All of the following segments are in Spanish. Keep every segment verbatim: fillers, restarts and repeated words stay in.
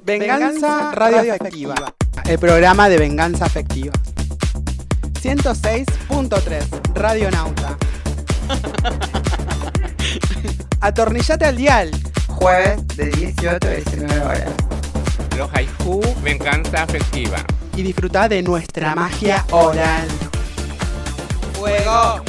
Venganza Radioafectiva, el programa de venganza afectiva. ciento seis punto tres, Radionauta. Atornillate al dial. Jueves de dieciocho a diecinueve horas. Los haiku, venganza afectiva. Y disfruta de nuestra magia oral. ¡Fuego!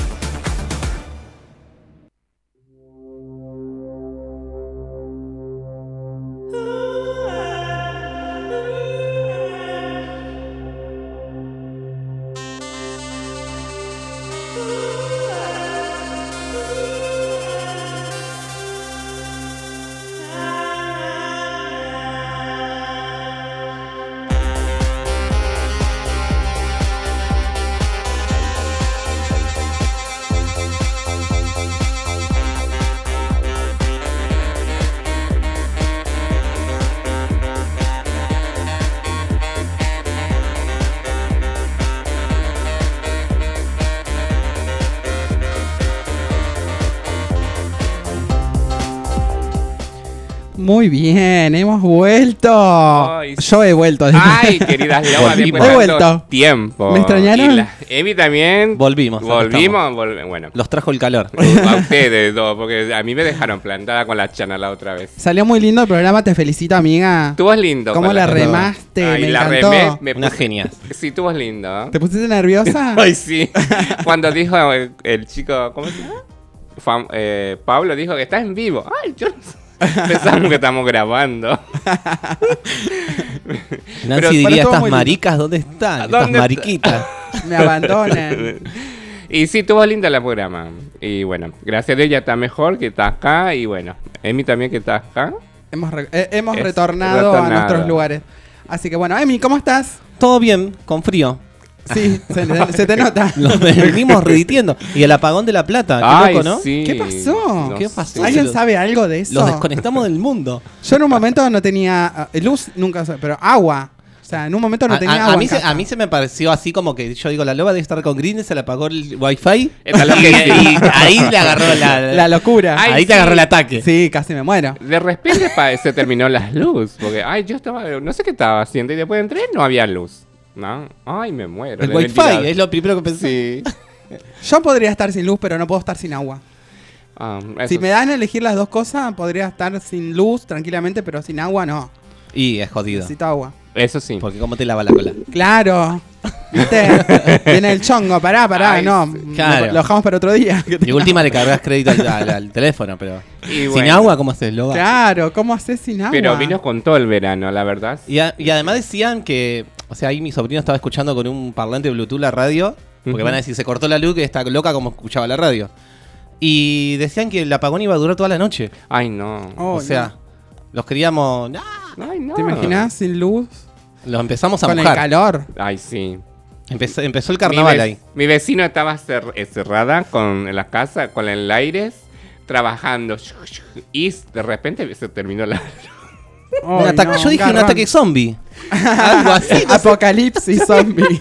Muy bien, hemos vuelto. Ay, Yo he vuelto. Ay, queridas lobas, después he de vuelto. tanto tiempo. ¿Me extrañaron? Y la- Emi también. Volvimos. acá Volvimos. estamos. volve- bueno, Los trajo el calor. a ustedes dos, porque a mí me dejaron plantada con la chana la otra vez. Salió muy lindo el programa, te felicito, amiga. Tú es lindo. ¿Cómo con la la- remaste? Ay, Me la encantó. remé, me Una puse- genia. Sí, tú es lindo. ¿Te pusiste nerviosa? Ay, sí. Cuando dijo el, el chico, ¿cómo se llama? Fam- eh, Pablo dijo que está en vivo. Ay, yo no sé. Pensamos que estamos grabando. Nancy Pero- diría, pero estuvo estas muy maricas, ¿dónde están? Estas ¿Dónde mariquitas. Me abandonan. Y sí, tuvo linda el programa. Y bueno, gracias a Dios ya está mejor, que está acá. Y bueno, Emi también que está acá. Hemos, re- eh, hemos Es retornado, a retornado. nuestros lugares. Así que bueno, Emi, ¿cómo estás? Todo bien, con frío. Sí, se, se te nota. Los venimos reditiendo. Y el apagón de La Plata, qué Ay, loco, ¿no? sí. ¿Qué pasó? ¿Qué pasó? ¿Alguien Los- sabe algo de eso? Los desconectamos del mundo. Yo en un momento no tenía eh, luz, nunca, pero agua. O sea, en un momento no A, tenía a- agua. a mí en se, casa. a mí se me pareció así como que yo digo, la loba debe estar con Green, se le apagó el wifi. Está lo que y, sí. y ahí le agarró la, La locura. Ay, ahí te sí. agarró el ataque. Sí, casi me muero. De repente pa- se terminó la luz. Porque, ay, yo estaba, no sé qué estaba haciendo. Y después entré, no había luz. ¿No? Ay, me muero. El El wifi ventilador. es lo primero que pensé. Sí. Yo podría estar sin luz, pero no puedo estar sin agua. Ah, eso Si me dan a elegir las dos cosas, podría estar sin luz tranquilamente, pero sin agua no. Y es jodido. Necesito agua. Eso sí. Porque cómo te lava la cola. Claro. ¿Viste? Viene el chongo. Pará, pará. Ay, no, sí. Claro. lo, lo dejamos para otro día. Y última le cargas crédito al, al- al teléfono, pero. Y Sin bueno. agua, ¿cómo haces, loba? Claro, ¿cómo haces sin agua? Pero vino con todo el verano, la verdad. Y, a- y además decían que, o sea, ahí mi sobrino estaba escuchando con un parlante Bluetooth la radio, porque Ujú. van a decir, se cortó la luz, que está loca como escuchaba la radio. Y decían que el apagón iba a durar toda la noche. Ay, no. Oh, o sea, los queríamos, ¡ah! Ay, no. ¿Te imaginas sin luz? Los empezamos a Con el mojar. calor. Ay, sí. Empezó, empezó el Mi, carnaval ve- ahí. mi vecino estaba cer- eh, cerrada con en la casa, con el aire, trabajando. Y de repente se terminó la... Un Ay, ataque- no, yo dije un garrón. ataque zombie. Algo así. no sé. Apocalipsis zombie.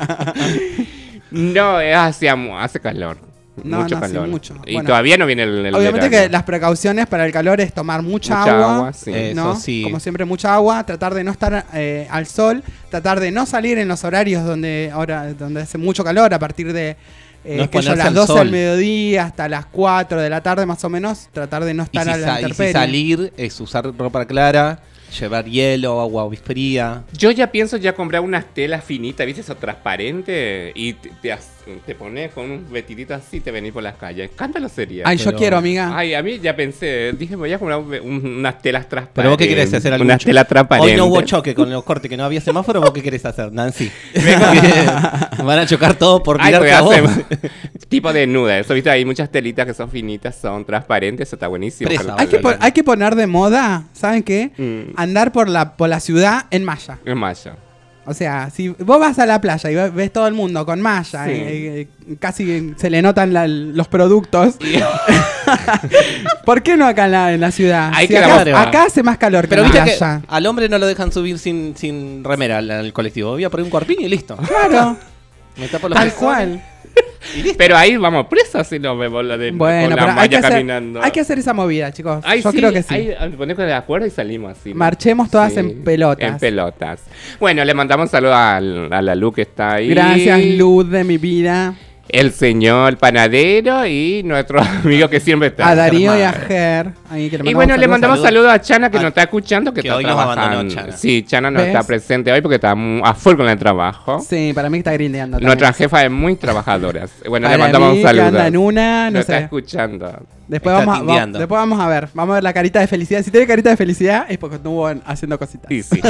No, eh, hacía mu- hace calor. No, mucho no, sí, calor. mucho. Y Bueno, todavía no viene el, el Obviamente verano. que las precauciones para el calor es tomar mucha, Mucha agua, agua, sí. Eso ¿no? sí. Como siempre, mucha agua, tratar de no estar eh, al sol, tratar de no salir en los horarios donde ahora donde hace mucho calor, a partir de eh, No que yo, exponerse las al doce sol. del mediodía hasta las cuatro de la tarde más o menos, tratar de no Y estar si, a la sa- y si intemperie. salir es usar ropa clara, llevar hielo, agua fría. Yo ya pienso ya comprar unas telas finitas, ¿viste? Eso transparente. Y te, te, as- te pones con un vestidito así y te venís por las calles. Cántalo sería. Ay, yo pero- quiero, amiga. Ay, a mí ya pensé, dije, voy a comprar un- un- unas telas transparentes. Pero vos qué querés hacer algo Unas mucho? telas transparentes. Hoy no hubo choque con los cortes, que no había semáforo. ¿Vos qué querés hacer, Nancy? Van a chocar todos por Ay, mirarte voy a a vos. hacer tipo de nuda. Eso, ¿viste? Hay muchas telitas que son finitas, son transparentes. Eso está buenísimo. Presa, Pero- Hay que, pon- hay que poner de moda, ¿saben qué? Mm. Andar por la, por la ciudad en malla. Es mayo. O sea, si vos vas a la playa y ves, ves todo el mundo con malla, Sí. eh, eh, casi se le notan la- los productos. ¿Por qué no acá en la, en la ciudad? Hay Si que acá, lavar. acá hace más calor que Pero en la viste que playa. al hombre no lo dejan subir sin, sin remera al, al colectivo. Voy a poner un corpiño y listo. Claro, Me tapo los tal pezones. cual. Pero ahí vamos presos si nos vemos la de Bueno, con la pero hay que, malla hacer, caminando. hay que hacer esa movida, chicos. Ay, Yo sí, creo que sí. Ahí ponemos de acuerdo y salimos así. ¿no? Marchemos todas en pelotas. En pelotas. Bueno, le mandamos saludos a, a la Lu que está ahí. Gracias, Luz de mi vida. El señor panadero y nuestro amigo que siempre está. A Darío y a Ger. Ahí, que le Y bueno, le mandamos saludos. saludos a Chana que Ah, nos está escuchando, que, que está hoy nos trabajando. abandonó Chana. Sí, Chana no ¿Ves? está presente hoy porque está mu- a full con el trabajo. Sí, para mí que está grindeando. Nuestra también. jefa es muy trabajadora. Bueno, Para le mandamos mí, un que saludo. anda en una, no Nos está sé. escuchando. Después Está vamos, a, tindeando. vamos- después vamos a ver. Vamos a ver la carita de felicidad. Si tiene carita de felicidad es porque estuvo en- haciendo cositas. Sí, sí.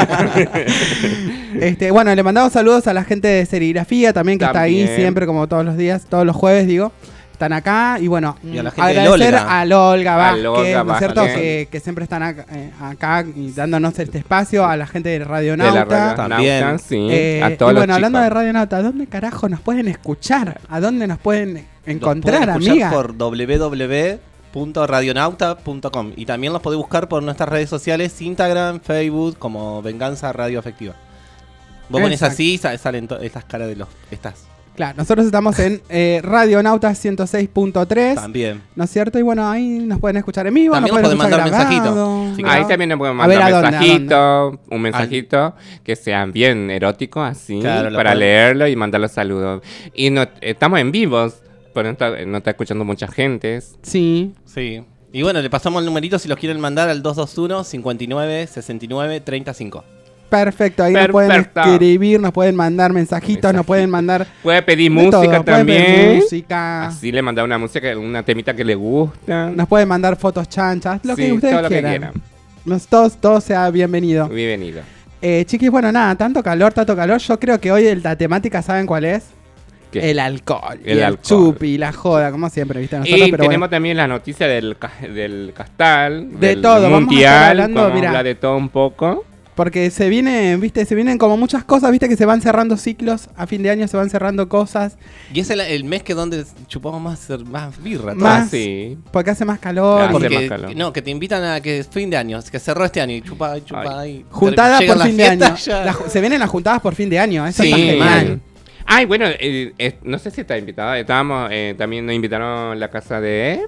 Este, bueno, le mandamos saludos a la gente de serigrafía también, que está ahí También. siempre, como todos los días, todos los jueves, digo. Están acá y bueno, Y a la mm, gente de agradecer Olga. a Olga A Vázquez, Olga ¿no es cierto? Vázquez. Que, que siempre están acá, eh, acá y dándonos este espacio, a la gente de Radio De la Nauta. radio También. Nauta, sí. Eh, a y todos bueno, los hablando de chicos. Radio Nauta, ¿dónde carajo nos pueden escuchar? ¿A dónde nos pueden encontrar, Los pueden amiga? escuchar por doble u doble u doble u punto radionauta punto com y también los podés buscar por nuestras redes sociales, Instagram, Facebook, como Venganza Radio Afectiva. Vos pones Exacto. así y sa- salen to- estas caras de los... Estas. Claro, nosotros estamos en eh, Radio Nauta ciento seis punto tres, También. ¿no es cierto? Y bueno, ahí nos pueden escuchar en vivo, También nos pueden nos pueden escuchar mandar grabado, mensajito. Sí, Ahí ¿no? también nos pueden A ver, mandar ¿a dónde, a mensajito, un mensajito que sean bien eróticos así, Claro, lo para podemos- leerlo y mandar los saludos. Y no, estamos en vivos, por no está, no está escuchando mucha gente. Sí. Sí. Y bueno, le pasamos el numerito si los quieren mandar al dos dos uno, cincuenta y nueve, sesenta y nueve, treinta y cinco. Perfecto, ahí nos pueden Perfecto. escribir, nos pueden mandar mensajitos, nos Mensajito. pueden mandar Puede pedir de música todo, pueden pedir también. música, Así le mandar una música, una temita que le gusta. nos pueden mandar fotos chanchas, lo Sí, que ustedes todo lo que quieran. quieran. Nos, todos, todo sea bienvenido. Bienvenido. Eh, chiquis, bueno, nada, tanto calor, tanto calor. Yo creo que hoy el- la temática, ¿saben cuál es? ¿Qué? El alcohol. El y el alcohol. chupi, la joda, como siempre, ¿viste? Nosotros, Y pero tenemos bueno. también las noticias del, ca- del Castal, De del todo, vamos a estar Mundial, hablando, vamos a mira. hablar de todo un poco. Porque se viene, viste, se vienen como muchas cosas, viste, que se van cerrando ciclos. A fin de año se van cerrando cosas. Y es el, el mes que donde chupamos más, más birra. Más. todos. Ah, sí. Porque hace más calor. Hace Porque, más calor. no, que te invitan a que es fin de año, que cerró este año y chupa, y chupa. Y Juntadas llegan por las fin de año. fiestas, ya- La ju- se vienen las juntadas por fin de año. Eso Sí, está genial. Ay, bueno, eh, eh, no sé si está invitada. Estábamos, eh, también nos invitaron a la casa de...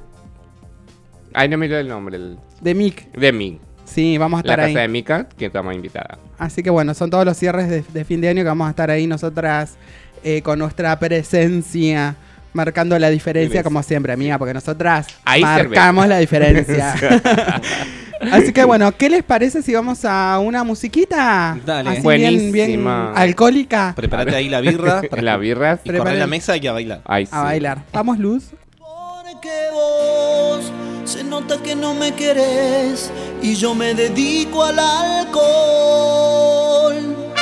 Ay, no me dio el nombre. el- De Mick. De Mick. Sí, vamos a La estar casa ahí. de Mika, que estamos invitada. Así que bueno, son todos los cierres de, de fin de año que vamos a estar ahí nosotras eh, con nuestra presencia. Marcando la diferencia, Cerveza. como siempre, amiga, porque nosotras Hay marcamos cerveza. la diferencia. Así que bueno, ¿qué les parece si vamos a una musiquita? Dale. Así bien, bien Buenísima. alcohólica. Prepárate ahí la birra para La birra. y correr Preparen- la mesa y a bailar. Ay, sí. A bailar. Vamos, Luz. Porque vos se nota que no me querés y yo me dedico al alcohol.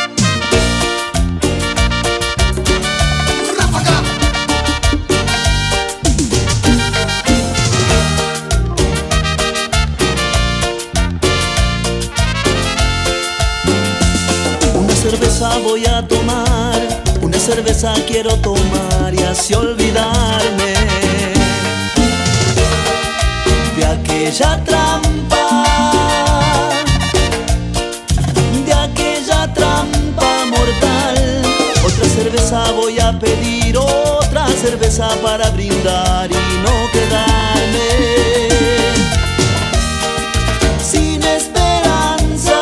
¡Ráfaga! Una cerveza voy a tomar, una cerveza quiero tomar y así olvidarme de aquella trampa, de aquella trampa mortal. Otra cerveza voy a pedir, otra cerveza para brindar y no quedarme sin esperanzas,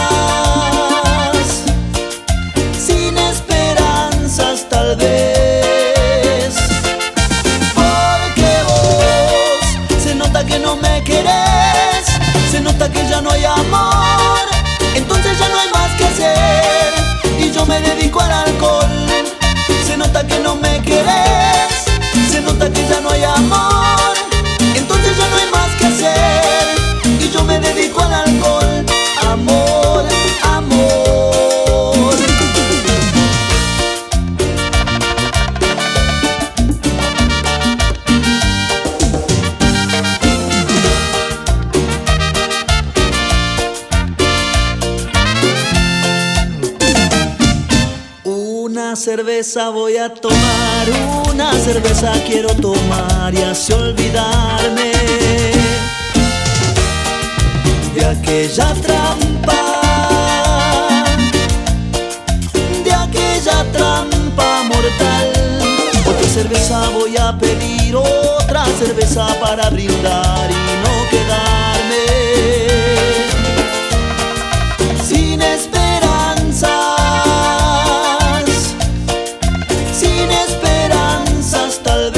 sin esperanzas tal vez. Porque vos se nota que no me querés, se nota que ya no hay amor, entonces ya no hay más que hacer y yo me dedico al alcohol. Se nota que no me querés, se nota que ya no hay amor, entonces ya no hay más que hacer y yo me dedico al alcohol. Amor, amor. Una cerveza voy a tomar, una cerveza quiero tomar y así olvidarme de aquella trampa, de aquella trampa mortal. Otra cerveza voy a pedir otra cerveza para brindar y no quedarme sin esperanzas, sin esperanzas tal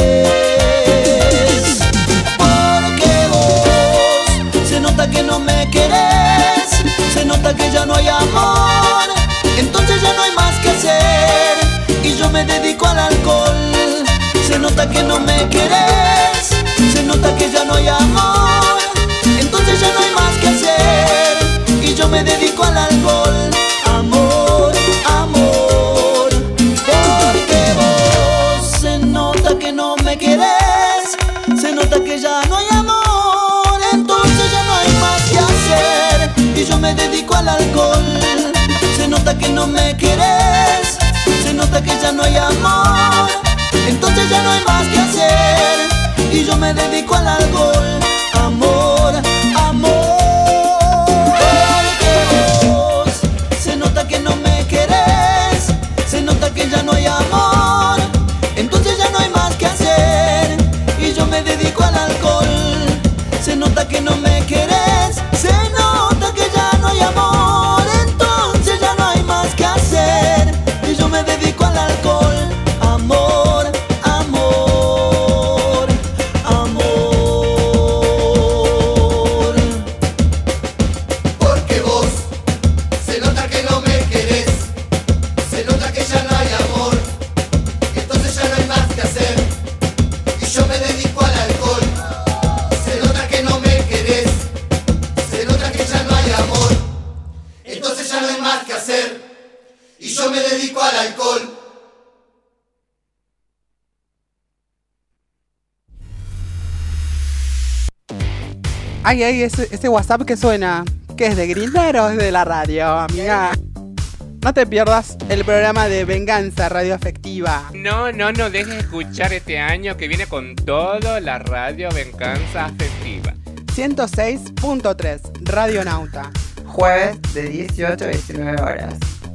vez, porque vos se nota que no me querés, se nota que ya no hay amor, entonces ya no hay más que hacer y yo me dedico al alcohol. Se nota que no me querés, se nota que ya no hay amor, entonces ya no hay más que hacer y yo me dedico al alcohol. Amor, amor, porque vos se nota que no me querés, se nota que ya no hay amor, entonces ya no hay más que hacer y yo me dedico al alcohol. Se nota que no me querés, se nota que ya no hay amor, entonces ya no hay más que hacer y yo me dedico al alcohol. Amor, amor, porque vos se nota que no me querés, se nota que ya no hay amor, entonces ya no hay más que hacer y yo me dedico al alcohol. Se nota que no me querés, se nota que ya no hay amor, entonces ya no hay más que hacer y yo me dedico al alcohol. Amor, amor, amor. Porque vos se nota que no me querés, se nota que ya no hay amor, entonces ya no hay más que hacer y yo me dedico al alcohol. Se nota que no me querés, se nota que ya no hay amor, entonces ya no hay más que hacer y yo me dedico al alcohol. Ay, ay, ese, ese WhatsApp que suena, ¿qué es de Grindr o es de la radio, amiga? No te pierdas el programa de Venganza Radio Afectiva. No, no, no dejes de escuchar este año que viene con todo la radio Venganza Afectiva. ciento seis punto tres Radio Nauta. Jueves de dieciocho a diecinueve horas.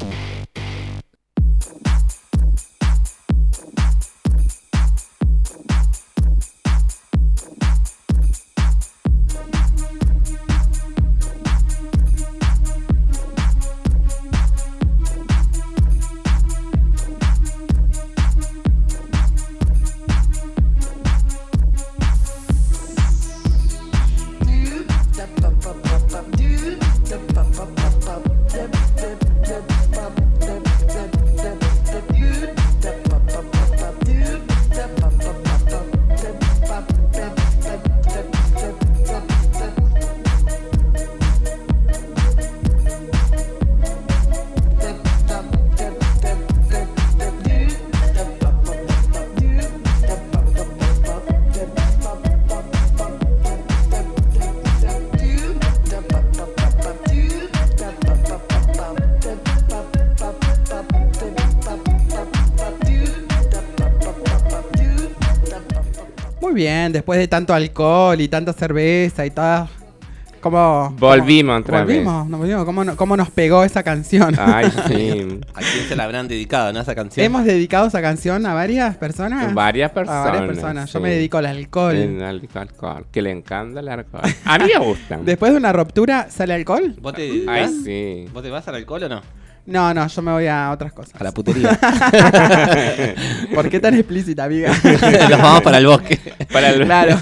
Muy bien, después de tanto alcohol y tanta cerveza y todo. ¿Cómo, Volvimos cómo, otra volvimos, vez. Nos volvimos. ¿Cómo, no- ¿Cómo nos pegó esa canción? Ay, sí. ¿A quién se la habrán dedicado, no, esa canción? Hemos dedicado esa canción a varias personas. Varias A personas. varias personas. Yo sí. me dedico al alcohol. El alcohol, que le encanta el alcohol. A mí me gustan. Después de una ruptura, ¿sale alcohol? ¿Vos te, Ay, vas? sí. ¿Vos te vas al alcohol o no? No, no, yo me voy a otras cosas. A la putería. ¿Por qué tan explícita, amiga? Nos vamos para el bosque. Para el Claro.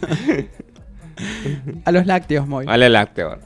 A los lácteos, muy. Vale, lácteo.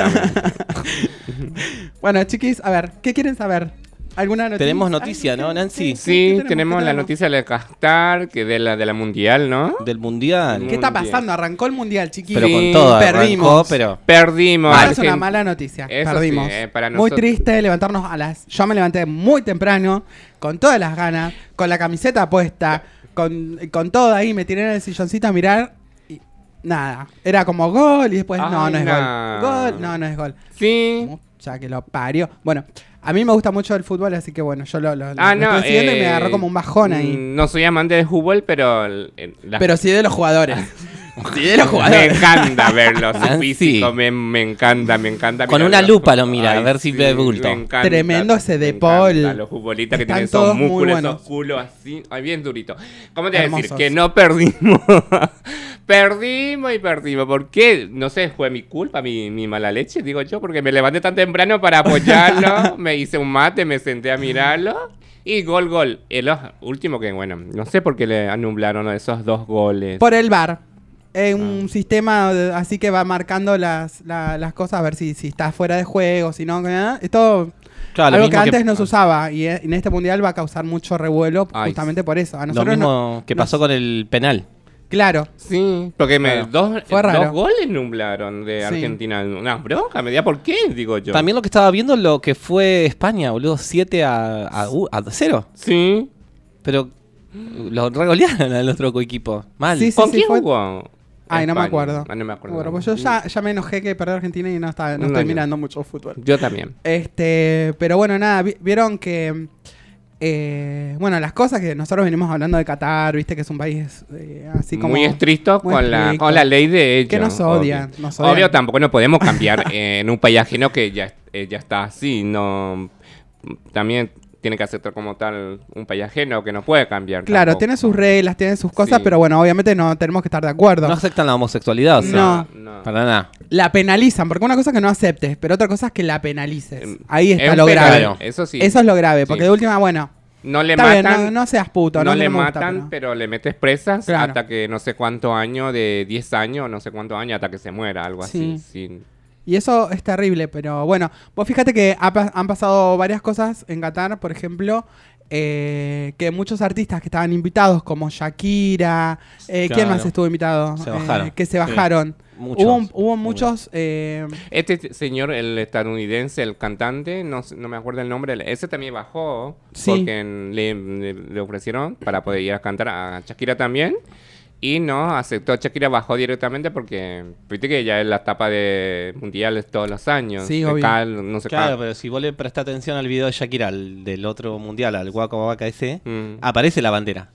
Bueno, chiquis, a ver, ¿qué quieren saber? ¿Alguna noticia? Tenemos noticia, Ay, ¿no, Nancy? Sí, ¿qué tenemos ¿Qué la noticia de Qatar, que de la de la mundial, ¿no? Del mundial. ¿Qué está Mundial. pasando? Arrancó el mundial, chiquis. Pero Sí, con todo, perdimos. arrancó, pero... Perdimos. Ah, es una Argen- mala noticia. Eso Perdimos. sí, eh, para Muy nosotros- triste levantarnos a las... Yo me levanté muy temprano, con todas las ganas, con la camiseta puesta, con, con todo ahí, me tiré en el silloncito a mirar y nada. Era como gol y después no, Ay, no es no. gol. Gol, no, no es gol. Sí. Ya que lo parió. Bueno, a mí me gusta mucho el fútbol, así que bueno, yo lo, lo, lo Ah, estuve no. siguiendo y me eh, agarró como un bajón ahí. mm, No soy amante del fútbol, pero... el- el- las- Pero sí de los jugadores. Sí, de los Me jugadores. encanta verlo, su Nancy. físico, me, me encanta, me encanta. Con mirarlo. una lupa lo mira, a ver si ve bulto. me encanta, Tremendo ese me De encanta. Paul. Los futbolistas que Están tienen todos esos muy músculos, buenos. esos culos así, ay, bien durito. ¿Cómo te voy a decir? Hermosos. Que no perdimos. Perdimos y perdimos. ¿Por qué? No sé, fue mi culpa, mi, mi mala leche, digo yo, porque me levanté tan temprano para apoyarlo, me hice un mate, me senté a mirarlo. Y gol, gol. El último que, bueno, no sé por qué le anularon esos dos goles. Por el V A R. Es Ah. un sistema de- así que va marcando las, la- las cosas a ver si, si está fuera de juego, si no. ¿eh? Esto Claro, lo algo que mismo antes no se usaba y eh, en este mundial va a causar mucho revuelo Ay, justamente por eso. A Lo nosotros mismo no- que nos- pasó con el penal. Claro. Sí, porque me, Claro. dos, Fue raro. dos goles nublaron de Sí. Argentina. Una bronca, me da por qué, digo yo. También lo que estaba viendo lo que fue España, boludo, siete a, a, u- a cero. Sí. Pero lo regolearon al otro equipo. Mal. Sí, sí, ¿Con quién fue- jugó? Ay, no me España. acuerdo. Ah, no me acuerdo. Bueno, pues yo ya, ya me enojé que perdió Argentina y no, estaba, no No, estoy yo- mirando mucho fútbol. Yo también. Este, pero bueno, nada, vi- vieron que eh, bueno, las cosas que nosotros venimos hablando de Qatar, viste que es un país eh, así como Muy estricto muy con la, estricto. con la ley de ellos. Que nos odian, obvio. nos odian. Obvio, tampoco no podemos cambiar eh, en un país ajeno que ya, eh, ya está así. No, también tiene que aceptar como tal un país ajeno que no puede cambiar. Claro, tampoco. tiene sus reglas, tiene sus cosas, Sí. pero bueno, obviamente no tenemos que estar de acuerdo. No aceptan la homosexualidad, o sea, No. no. para nada. La penalizan, porque una cosa es que no aceptes, pero otra cosa es que la penalices. Em, Ahí es está un lo pecado, grave. Eso sí. Eso es lo grave, porque Sí. de última, bueno, No le está matan. bien, no, no seas puto, no no, le no me gusta, matan, pero- pero... le metes presas Claro. hasta que no sé cuántos años, de diez años, no sé cuántos años, hasta que se muera, algo Sí. así. Sí. Y eso es terrible, pero bueno, vos fíjate que ha pa- han pasado varias cosas en Qatar, por ejemplo, eh, que muchos artistas que estaban invitados, como Shakira, eh, ¿quién Claro. más estuvo invitado? Se Eh, bajaron. que se Sí. bajaron. Muchos. Hubo, hubo muchos... eh, Este señor, el estadounidense, el cantante, no, sé- no me acuerdo el nombre, ese también bajó Sí. porque le, le- le ofrecieron para poder ir a cantar a Shakira también. Y no aceptó. Shakira bajó directamente porque viste que ya es la etapa de mundiales todos los años. Sí, Se obvio. cae, no se Claro, cae. pero si vos le prestás atención al video de Shakira, al del otro mundial, al Waka Waka ese, Mm. aparece la bandera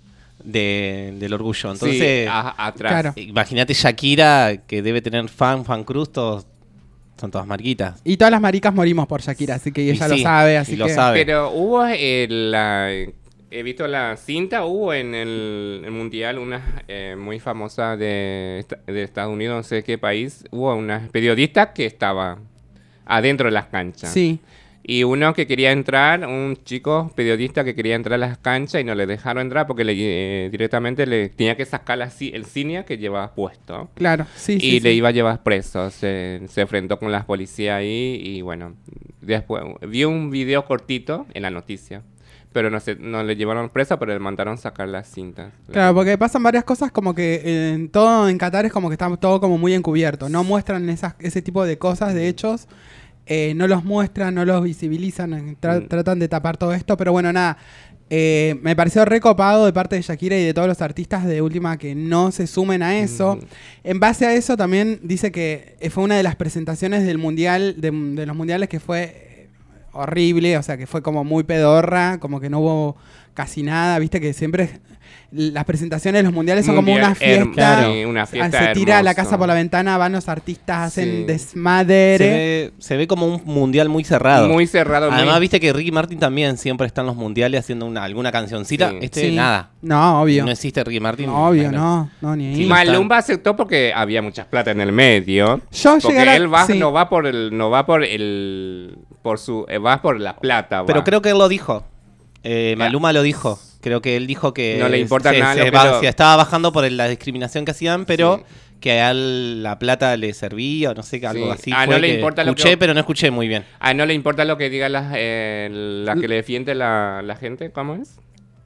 de- del orgullo. Sí, Entonces, a- atrás. Claro. imagínate Shakira, que debe tener fan, fan cruz, todos, son todas marquitas. y todas las maricas morimos por Shakira, así que Y ella sí, lo sabe, así y lo que... sabe. Pero hubo eh, la... He visto la cinta, hubo en el, el mundial una eh, muy famosa de, esta- de Estados Unidos, no sé qué país, hubo una periodista que estaba adentro de las canchas. Sí, Y uno que quería entrar, un chico periodista que quería entrar a las canchas y no le dejaron entrar porque le, eh, directamente le tenía que sacar la, ci- el cinia que llevaba puesto. claro, sí, y sí, le sí. iba a llevar preso. Se, se enfrentó con las policías ahí y bueno, después vi un video cortito en la noticia. Pero no, se, no le llevaron presa, pero le mandaron sacar las cintas. Claro, porque pasan varias cosas como que en todo en Qatar es como que está todo como muy encubierto. No muestran esas, ese tipo de cosas, de hechos. eh, no los muestran, no los visibilizan, eh, tra- Mm. tratan de tapar todo esto. Pero bueno, nada. eh, me pareció recopado de parte de Shakira y de todos los artistas de última que no se sumen a eso. Mm. En base a eso también dice que eh, fue una de las presentaciones del mundial, de, de los mundiales que fue eh, horrible, o sea que fue como muy pedorra, como que no hubo casi nada, viste que siempre las presentaciones de los mundiales son como Mundial una fiesta, herm- Claro. sí, una ah, fiesta se tira la hermosa. casa por la ventana, van los artistas, hacen Sí. desmadre. Se ve, se ve como un mundial muy cerrado. Muy cerrado. muy- Además, viste que Ricky Martin también siempre está en los mundiales haciendo una, alguna cancioncita. Sí. Este, Sí. nada. No, obvio. No existe Ricky Martin. No, obvio, Bueno. no, no, ni ahí. Sí, Malumba aceptó porque había muchas plata en el medio. Yo Porque llegué a la- él va, sí. no va por el, no va por el, por su, eh, va por la plata. va. Pero creo que él lo dijo. Eh, Maluma lo dijo. Creo que él dijo que No le importa se, nada se lo que ba- lo- se estaba bajando por el- la discriminación que hacían, pero Sí. que a él la plata le servía, o no sé, algo Sí. así. Ah, fue no le que importa lo que- escuché, pero no escuché muy bien. A no le importa lo que diga la, eh, la que le defiende la, la gente, ¿cómo es?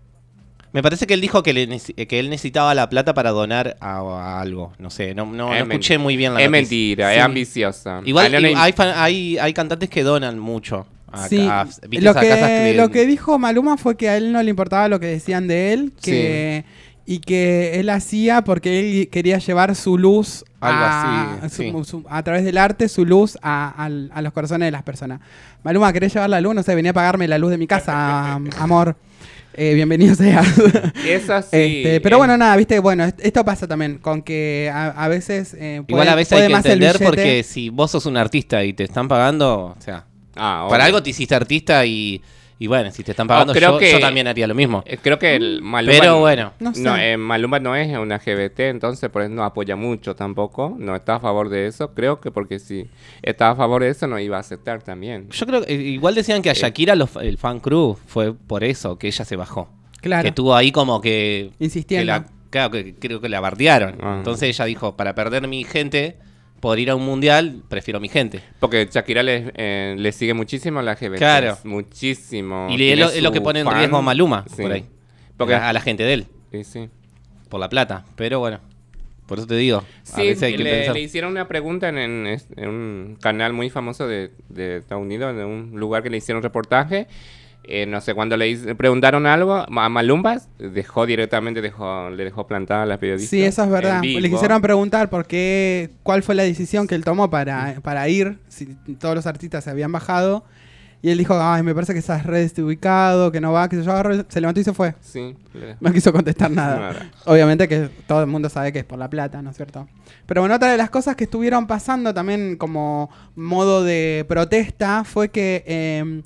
Me parece que él dijo que, le neci- que él necesitaba la plata para donar a, a algo. No sé, no, no, Es no escuché men- muy bien la Es noticia. mentira, Sí. es ambiciosa. Igual A no le y- im- hay, fan- hay, hay cantantes que donan mucho. A, Sí, a- ¿viste lo esas casas que, lo que dijo Maluma fue que a él no le importaba lo que decían de él, que y que él hacía porque él quería llevar su luz Algo a, así, su- sí. su- a través del arte, su luz a, al- a los corazones de las personas. Maluma, ¿querés llevar la luz? No sé, venía a pagarme la luz de mi casa, am- amor. eh, bienvenido sea. Eso sí. Este, pero eh, bueno, nada, viste, bueno, est- esto pasa también con que a, a veces eh, puede- Igual a veces puede hay que más el entender billete. porque si vos sos un artista y te están pagando, o sea, ah, para obvio. algo te hiciste artista y, y bueno, si te están pagando, creo yo, que- yo también haría lo mismo. Eh, Creo que el Maluma... Pero bueno. No sé. No, eh, Maluma no es una L G B T, entonces por eso no apoya mucho tampoco. No está a favor de eso. Creo que porque si estaba a favor de eso no iba a aceptar también. Yo creo que eh, igual decían que a Shakira los- el fan crew fue por eso que ella se bajó. Claro, Que tuvo ahí como que... insistiendo. que la- claro, que creo que la bardearon. Ah. Entonces ella dijo, para perder mi gente, por ir a un mundial, prefiero mi gente. Porque Shakira le, eh, le sigue muchísimo a la L G B T. Claro. Muchísimo. Y Tiene es lo, es lo su que pone en fan. riesgo a Maluma, Sí. por ahí. Porque, a, a la gente de él, sí, sí. por la plata. Pero bueno, por eso te digo. a Sí, veces hay que le, pensar. le hicieron una pregunta en, en es- en un canal muy famoso de, de Estados Unidos, en un lugar que le hicieron reportaje. Eh, no sé, cuando le hice- preguntaron algo a Malumba, dejó directamente, dejó, le dejó plantada a la periodista. Sí, eso es verdad. en vivo. Le quisieron preguntar por qué, cuál fue la decisión que él tomó para, para ir, si todos los artistas se habían bajado. Y él dijo, ay, me parece que estás re desubicado, que no va, que se yo agarró, se levantó y se fue. Sí. le- No quiso contestar nada. Nada. Obviamente que todo el mundo sabe que es por la plata, ¿no es cierto? Pero bueno, otra de las cosas que estuvieron pasando también como modo de protesta fue que eh,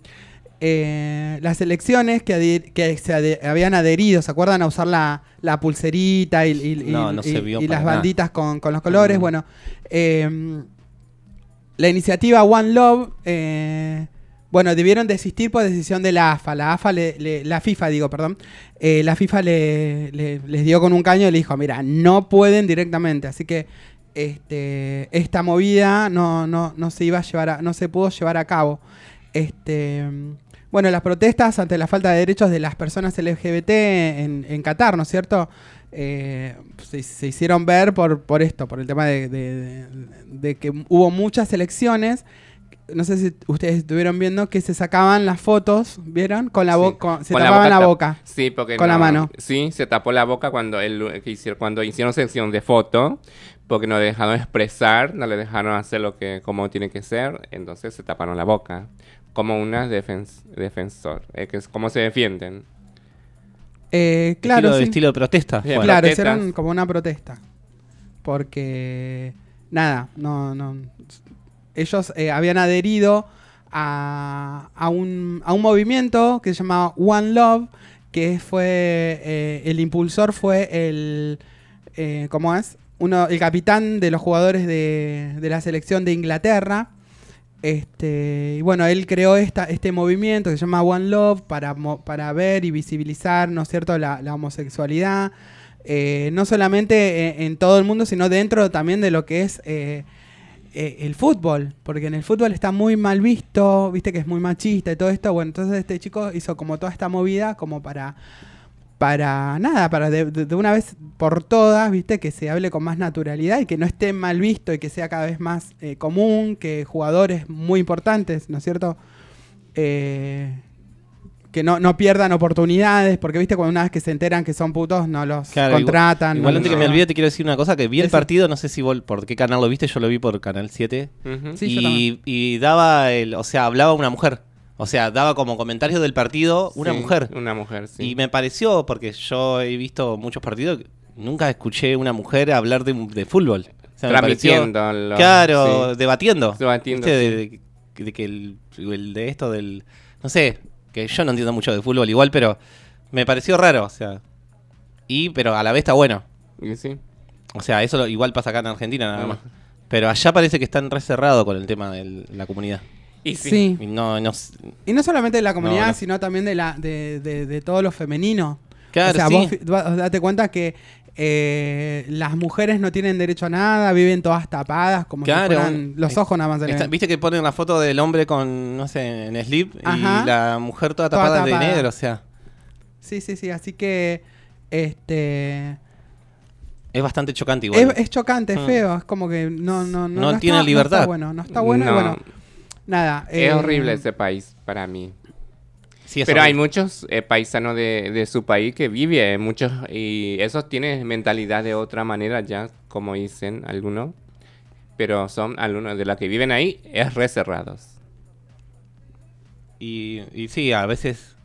eh, las elecciones que, adi- que se ade- habían adherido, ¿se acuerdan? A usar la, la pulserita y, y- y- No, no se y- vio y para las nada. banditas con, con los colores. Mm. Bueno, eh, la iniciativa One Love... eh, bueno, debieron desistir por decisión de la A F A. La A F A, le- le- la FIFA, digo, perdón. Eh, la FIFA le, le- les dio con un caño y le dijo, mira, no pueden directamente. Así que este, esta movida no, no, no se iba a llevar, a- no se pudo llevar a cabo. Este, bueno, las protestas ante la falta de derechos de las personas L G B T en, en Qatar, ¿no es cierto? Eh, se, se hicieron ver por, por esto, por el tema de, de- de- de que hubo muchas elecciones. No sé si ustedes estuvieron viendo que se sacaban las fotos, ¿vieron? Con la Sí. boca, se Con tapaban la tap- boca. Sí, porque Con la no- mano. Sí, se tapó la boca cuando él, que hicieron, cuando hicieron sección de foto, porque no le dejaron expresar, no le dejaron hacer lo que como tiene que ser, entonces se taparon la boca, como una defens defensor, eh, que es como se defienden. Eh, claro, estilo, sí. estilo de protesta. Bien, fue. Claro, protestas. hicieron como una protesta. Porque, nada, no, no. Ellos eh, habían adherido a, a, un, a un movimiento que se llamaba One Love, que fue, eh, el impulsor fue el, eh, ¿cómo es? Uno, el capitán de los jugadores de, de la selección de Inglaterra. Este, y bueno, él creó esta, este movimiento que se llama One Love para, mo- para ver y visibilizar, ¿no es cierto?, la, la homosexualidad. Eh, no solamente en, en todo el mundo, sino dentro también de lo que es eh, eh, el fútbol. Porque en el fútbol está muy mal visto, viste que es muy machista y todo esto. Bueno, entonces este chico hizo como toda esta movida como para... Para nada, para de, de- de una vez por todas, viste, que se hable con más naturalidad y que no esté mal visto y que sea cada vez más eh, común, que jugadores muy importantes, ¿no es cierto? Eh, que no, no pierdan oportunidades, porque viste, cuando una vez que se enteran que son putos, no los Claro, contratan. Igual no- antes que no- me olvide te quiero decir una cosa, que vi el Eso. partido, no sé si vos por qué canal lo viste, yo lo vi por Canal siete. Ujú. Sí, yo también. y, y daba el, o sea, hablaba una mujer. O sea, daba como comentarios del partido una Sí, mujer. Una mujer, sí. Y me pareció, porque yo he visto muchos partidos, nunca escuché una mujer hablar de, de fútbol. O sea, me pareció- Transmitiendo. lo- claro, sí. debatiendo. Debatiendo, ¿Viste? sí. De, de- de que el, el de esto del... No sé, que yo no entiendo mucho de fútbol igual, pero me pareció raro, o sea. Y, pero a la vez está bueno. Y sí. O sea, eso lo- igual pasa acá en Argentina nada Ah. más. Pero allá parece que están re cerrados con el tema de la comunidad. Y sí. Sí. Y no, no s- Y no solamente de la comunidad, No, no. sino también de, la, de, de, de todo lo femenino. Claro, o sea, sí. vos, fi- vos date cuenta que eh, las mujeres no tienen derecho a nada, viven todas tapadas, como Claro, si fueran los es- ojos nada más. se le Está- ven. Viste que ponen la foto del hombre con, no sé, en slip Ajá. y la mujer toda Toda tapada, de tapada. negro, o sea. Sí, sí, sí. Así que este Es bastante chocante igual. es, es chocante, es Mm. feo. Es como que no, no, no, No no tiene está, libertad. No está bueno, no está bueno. y No. bueno, nada. Es eh, horrible ese país para mí. Sí, es Pero hay horrible. muchos eh, paisanos de, de su país que viven, muchos, y esos tienen mentalidad de otra manera ya, como dicen algunos. Pero son algunos de los que viven ahí, es re cerrados. Y, y sí, a veces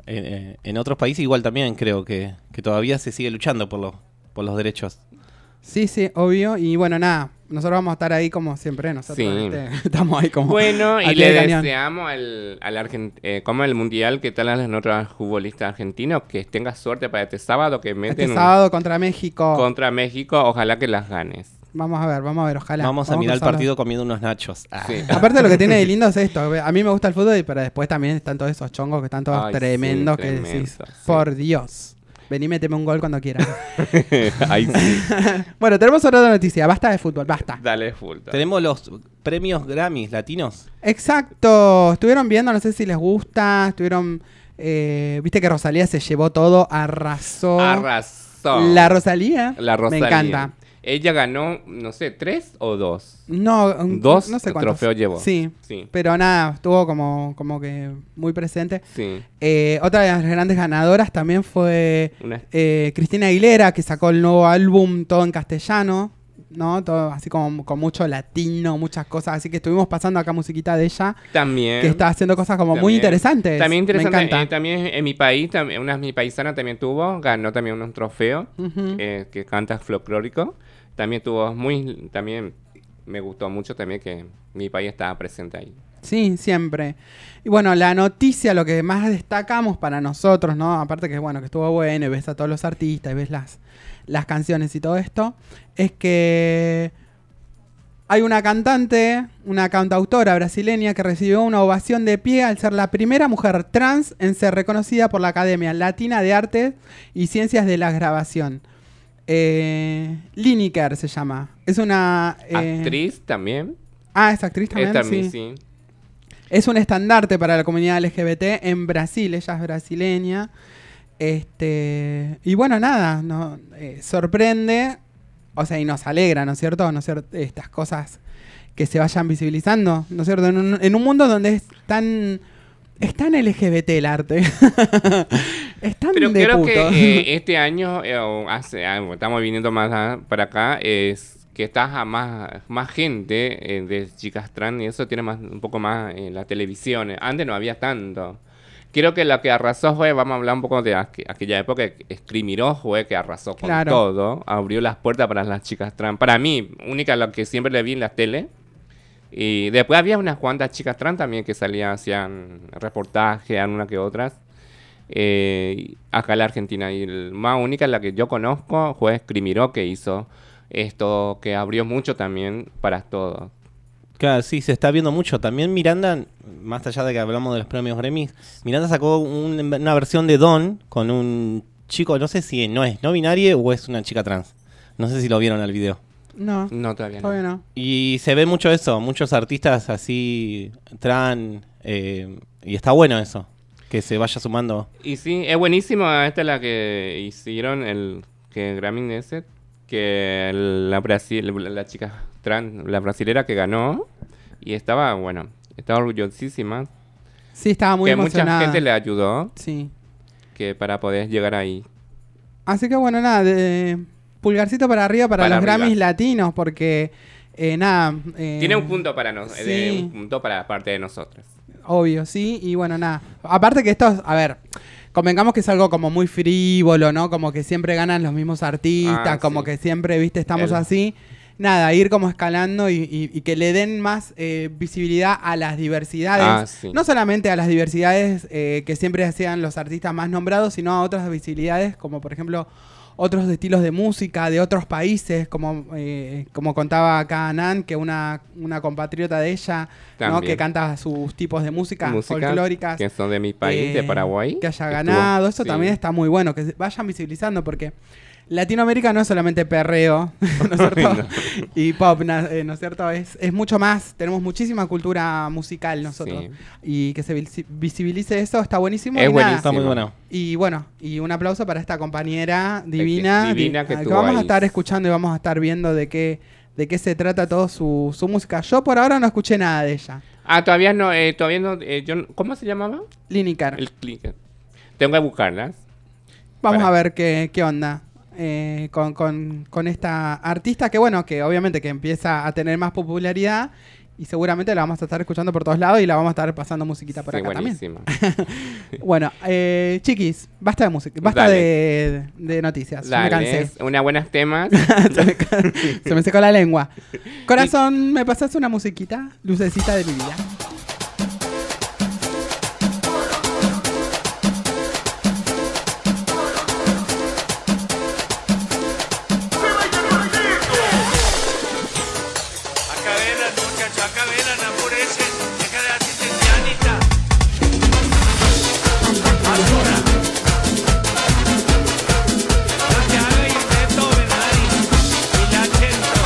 eh, en otros países igual también creo que, que todavía se sigue luchando por los, por los derechos. Sí, sí, obvio. Y bueno, nada, nosotros vamos a estar ahí como siempre. Nosotros Sí. ¿viste? Estamos ahí como... Bueno, y al pie le del cañón. deseamos al, al Argent eh, como el Mundial, que tal a los otros futbolistas argentinos, que tenga suerte para este sábado, que meten Este un- sábado contra México. contra México, ojalá que las ganes. Vamos a ver, vamos a ver, ojalá. Vamos a mirar el cruzarlos. partido comiendo unos nachos. Ah. Sí. Aparte lo que tiene de lindo es esto. A mí me gusta el fútbol, pero después también están todos esos chongos que están todos Ay, sí, tremendos. que tremendo, decís, sí. por Dios. Vení, méteme un gol cuando quieras. Ahí sí. Bueno, tenemos otra noticia. Basta de fútbol, basta. Dale full. Tenemos los premios Grammys latinos. Exacto. Estuvieron viendo, no sé si les gusta. Estuvieron... eh, Viste que Rosalía se llevó todo, arrasó. Arrasó. La Rosalía. La Rosalía. Me encanta. Ella ganó, no sé, tres o dos. No, un- Dos no sé cuántos. trofeos llevó. Sí. Sí. Pero nada, estuvo como, como que muy presente. Sí. Eh, otra de las grandes ganadoras también fue Una- eh, Cristina Aguilera, que sacó el nuevo álbum todo en castellano, ¿no? Todo así como con mucho latino, muchas cosas. Así que estuvimos pasando acá musiquita de ella, También. que está haciendo cosas como muy También. interesantes. También interesante. Me encanta. eh, también en mi país, tam- una de mis paisanas también tuvo, ganó también un trofeo Ujú. eh, que canta folclórico. También tuvo muy, también me gustó mucho también que mi país estaba presente ahí. Sí, siempre. Y bueno, la noticia, lo que más destacamos para nosotros, ¿no? Aparte que bueno, que estuvo bueno y ves a todos los artistas y ves las, las canciones y todo esto, es que hay una cantante, una cantautora brasileña que recibió una ovación de pie al ser la primera mujer trans en ser reconocida por la Academia Latina de Artes y Ciencias de la Grabación. Eh, Lineker se llama. Es una... eh, Actriz también. Ah, es actriz también. Eh, también, sí. sí. Es un estandarte para la comunidad L G B T en Brasil, ella es brasileña. Este, y bueno, nada, no, eh, sorprende, o sea, y nos alegra, ¿no es cierto? ¿No es cierto? Estas cosas que se vayan visibilizando, ¿no es cierto? En un, en un mundo donde es tan, es tan L G B T el arte. Es tan Pero de creo puto. que eh, este año, eh, o hace, ah, estamos viniendo más a- para acá, es que está a más, más gente eh, de chicas trans y eso tiene más, un poco más en la televisión. Antes no había tanto. Creo que lo que arrasó fue, vamos a hablar un poco de aqu- aquella época, que Screamiró fue que arrasó con Claro. todo, abrió las puertas para las chicas trans. Para mí, única lo que siempre le vi en la tele. Y después había unas cuantas chicas trans también que salían, hacían reportajes, una que otras. Eh, acá en la Argentina. Y el más única, la que yo conozco, fue Screamiró, que hizo esto, que abrió mucho también para todos. Claro, sí, se está viendo mucho. También Miranda, más allá de que hablamos de los premios Grammys, Miranda sacó un- una versión de Don con un chico, no sé si no es no binario o es una chica trans. No sé si lo vieron al video. No, No, todavía no. todavía no. Y se ve mucho eso, muchos artistas así, trans, eh, y está bueno eso, que se vaya sumando. Y sí, es buenísimo. Esta es la que hicieron el que Grammy ese, que la Brasil, la chica trans, la brasilera que ganó y estaba, bueno, estaba orgullosísima. Sí, estaba muy que mucha emocionada. gente le ayudó Sí. que para poder llegar ahí. Así que bueno, nada, de- pulgarcito para arriba para, Para los arriba. Grammys latinos, porque eh, nada. eh, Tiene un punto para nosotros, sí. un punto para parte de nosotros. Obvio, sí, y bueno, nada. Aparte que esto, es- a ver, convengamos que es algo como muy frívolo, ¿no? Como que siempre ganan los mismos artistas, Ah, como sí. que siempre, viste, estamos El- así. Nada, ir como escalando y, y- y que le den más eh, visibilidad a las diversidades. Ah, sí. No solamente a las diversidades eh, que siempre hacían los artistas más nombrados, sino a otras visibilidades, como por ejemplo otros estilos de música de otros países, como, eh, como contaba acá Nan, que una, una compatriota de ella, ¿no? También. Que canta sus tipos de música, Música folclóricas. que son de mi país, de eh, Paraguay. Que haya Estuvo- ganado, eso sí. también está muy bueno, que se vayan visibilizando, porque Latinoamérica no es solamente perreo, ¿no es cierto? No. Y pop, na- eh, ¿no es cierto? Es, es mucho más, tenemos muchísima cultura musical nosotros. Sí. Y que se visi- visibilice eso está buenísimo. Es y nada, buenísimo. Está muy bueno. y bueno, y un aplauso para esta compañera divina, divina di- que ah, estuvo vamos a ahí. estar escuchando y vamos a estar viendo de qué, de qué se trata toda su, su música. Yo por ahora no escuché nada de ella. Ah, todavía no, eh, todavía no, eh, yo, no- ¿cómo se llamaba? Lineker. El clicker. Tengo que buscarlas. Vamos para- a ver qué, qué onda eh, con, con- con esta artista que, bueno, que obviamente que empieza a tener más popularidad Y seguramente la vamos a estar escuchando por todos lados y la vamos a estar pasando musiquita por Sí, acá buenísima. también. Bueno, eh, chiquis, basta de música, basta Dale. de, de noticias. Yo me Dale, cansé. es una buenas temas. se, me, ca- se me secó la lengua. Corazón, ¿me pasas una musiquita? Lucecita de mi vida. Acá velan, muchachos, acá velan, apurecen, deja de asistencianita. Ahora. No te hagas ir de Beethoven ahí, y la Chento.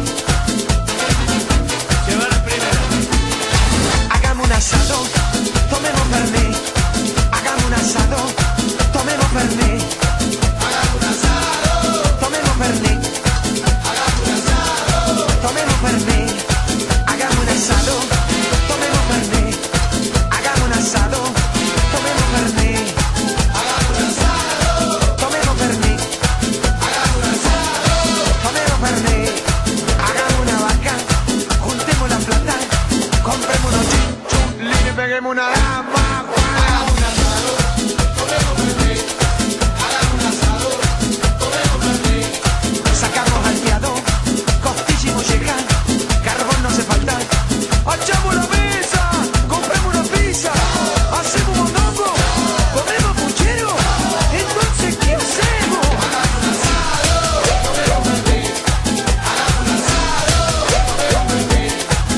Lleva la primera. Hagamos un asado, tomemos Fernet. Hagamos un asado, tomemos Fernet. Hagamos un asado, tomemos Fernet. Hagamos un asado, tomemos Fernet. Hagamos un asado, tomemos Fernet. Hagamos un asado, tomemos Fernet. Hagamos un asado, tomemos Fernet. Hagamos un asado, tomemos Fernet. Hagamos una vaca, juntemos la plata, compremos unos chinchulines y peguemos una dama. Hagamos un asado, tomemos Fernet. Hagamos un asado, tomemos Fernet. Sacamos al fiado, costilla y molleja, carbón no hace falta. ¡Echamos la mesa! ¡Compremos una pizza! ¡Hacemos un mondongo! ¡Comemos puchero! Entonces, ¿qué hacemos? Hagamos un asado, tomemos Fernet. Hagamos un asado, tomemos Fernet.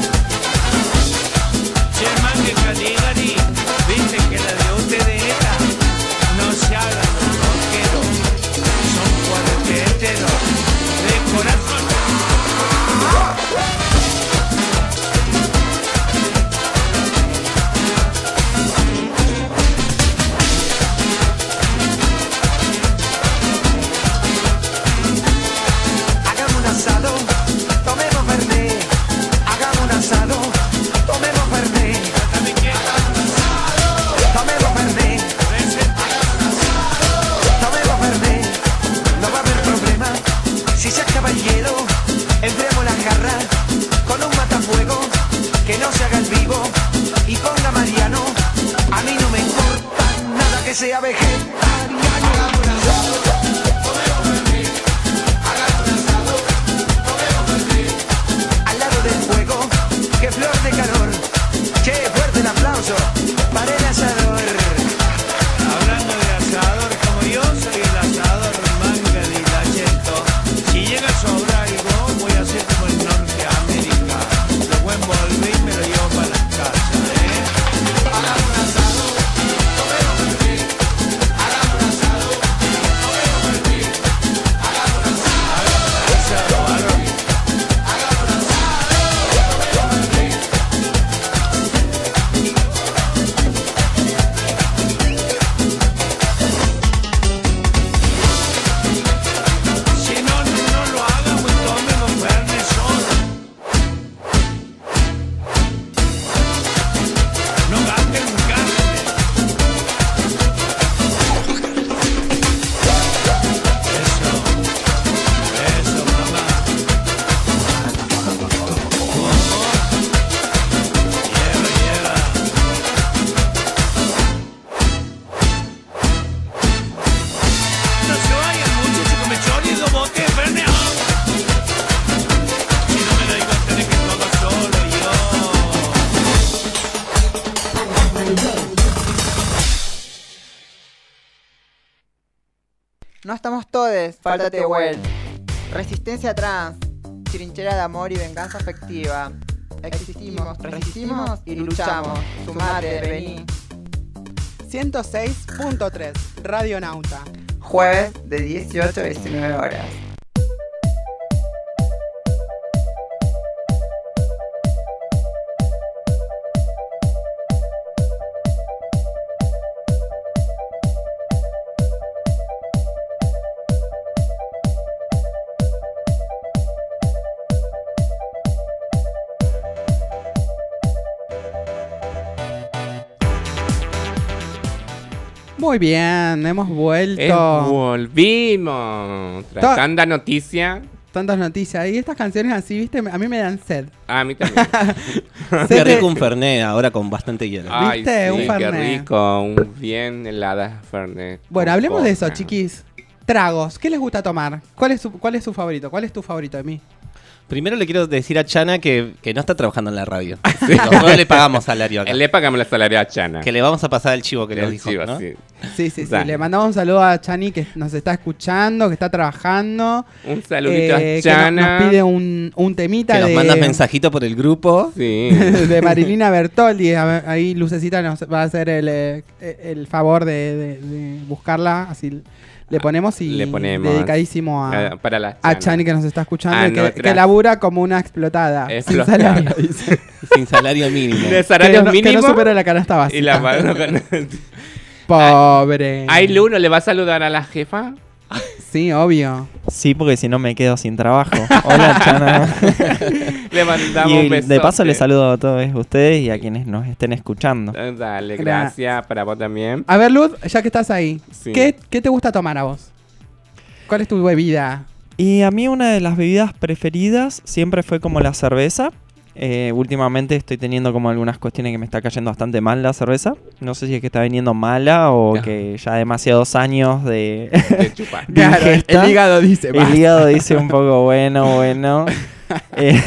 Si el man de Caligari dice que la de ustedes esta no se hagan los rockeros, son cuarteteros de corazón. Hagamos un asado, tomemos Fernet. Hagamos un asado, tomemos Fernet. ¿Saben qué? Tomemos Fernet. Tomemos Fernet. No va a haber problema. Si se acaba el hielo, entremos la jarra con un matafuego que no se haga el vivo y ponga Mariano. A mí no me importa nada que sea vegetariano. Hagamos un asado, tomemos Fernet. Hagamos un asado, tomemos Fernet. Al lado del fuego, que flor de calor. Che, fuerte el aplauso para el asador. Hablando de asador, como yo soy el asador manga de la Chento, si llega a sobrar algo, voy a hacer como en Norteamérica. Lo voy a envolver y me lo llevo para la casa, ¿eh? Hagamos un asado, tomemos Fernet. Hagamos un asado, tomemos Fernet. Hagamos un asado, Asado, algo. hagamos un asado, tomemos Fernet. Si no, no, no lo hagamos y tomemos Fernet solo. No gasten un carne. Eso, eso, mamá. Lleva, lleva. No se vayan mucho, chicos, me chorri dos botes de Fernet. Si no me doy cuenta de que todo solo yo. No estamos todes, falta Tehuel. Resistencia trans, trinchera de amor y venganza afectiva. Existimos, resistimos y luchamos. Sumate, vení. ciento seis punto tres, Radio Nauta. Jueves de dieciocho a diecinueve horas. Muy bien, hemos vuelto. Eh, volvimos. Tras To- tanta noticia. tantas noticias. Y estas canciones así, viste, a mí me dan sed. Ah, a mí también. Sed Qué de- rico un Fernet ahora con bastante hielo. Ay, ¿Viste? sí, Un qué Fernet. rico. Un bien helada Fernet. Bueno, con hablemos de eso, coca. chiquis. Tragos, ¿qué les gusta tomar? ¿Cuál es su, cuál es su favorito? ¿Cuál es tu favorito de mí? Primero le quiero decir a Chana que, que no está trabajando en la radio. Nosotros le pagamos salario acá. Le pagamos la salaria a Chana. Que le vamos a pasar el chivo que le El dijo, chivo, ¿no? sí. Sí, sí, sí. Dale. Le mandamos un saludo a Chani que nos está escuchando, que está trabajando. Un saludito eh, a que no- Chana. nos pide un, un temita Que nos de, mandas mensajitos por el grupo. Sí. de Marilina Bertoldi. A ver, ahí Lucecita nos va a hacer el, eh, el favor de, de- de buscarla. Así le ponemos y Le ponemos. dedicadísimo a, Ah, para la a Chani que nos está escuchando A y que, nuestra- que labura como una explotada. Sin Explotada. salario, dice. Sin salario mínimo. De Que salarios no, que no mínimos. supera la canasta básica. Y la mano con... Pobre. Ay, Luno, ¿le va a saludar a la jefa? Sí, obvio. Sí, porque si no me quedo sin trabajo. Hola, Chana. Le mandamos Y un beso. de paso les saludo a todos ustedes y a quienes nos estén escuchando. Dale, Gra- gracias. Para vos también. A ver, Luz, ya que estás ahí, Sí. ¿qué, ¿qué te gusta tomar a vos? ¿Cuál es tu bebida? Y a mí una de las bebidas preferidas siempre fue como la cerveza. Eh, últimamente estoy teniendo como algunas cuestiones que me está cayendo bastante mal la cerveza. No sé si es que está viniendo mala o Ya. que ya demasiados años de... De chupar. de ingesta. el hígado dice, El hígado dice un poco bueno, bueno. Eh,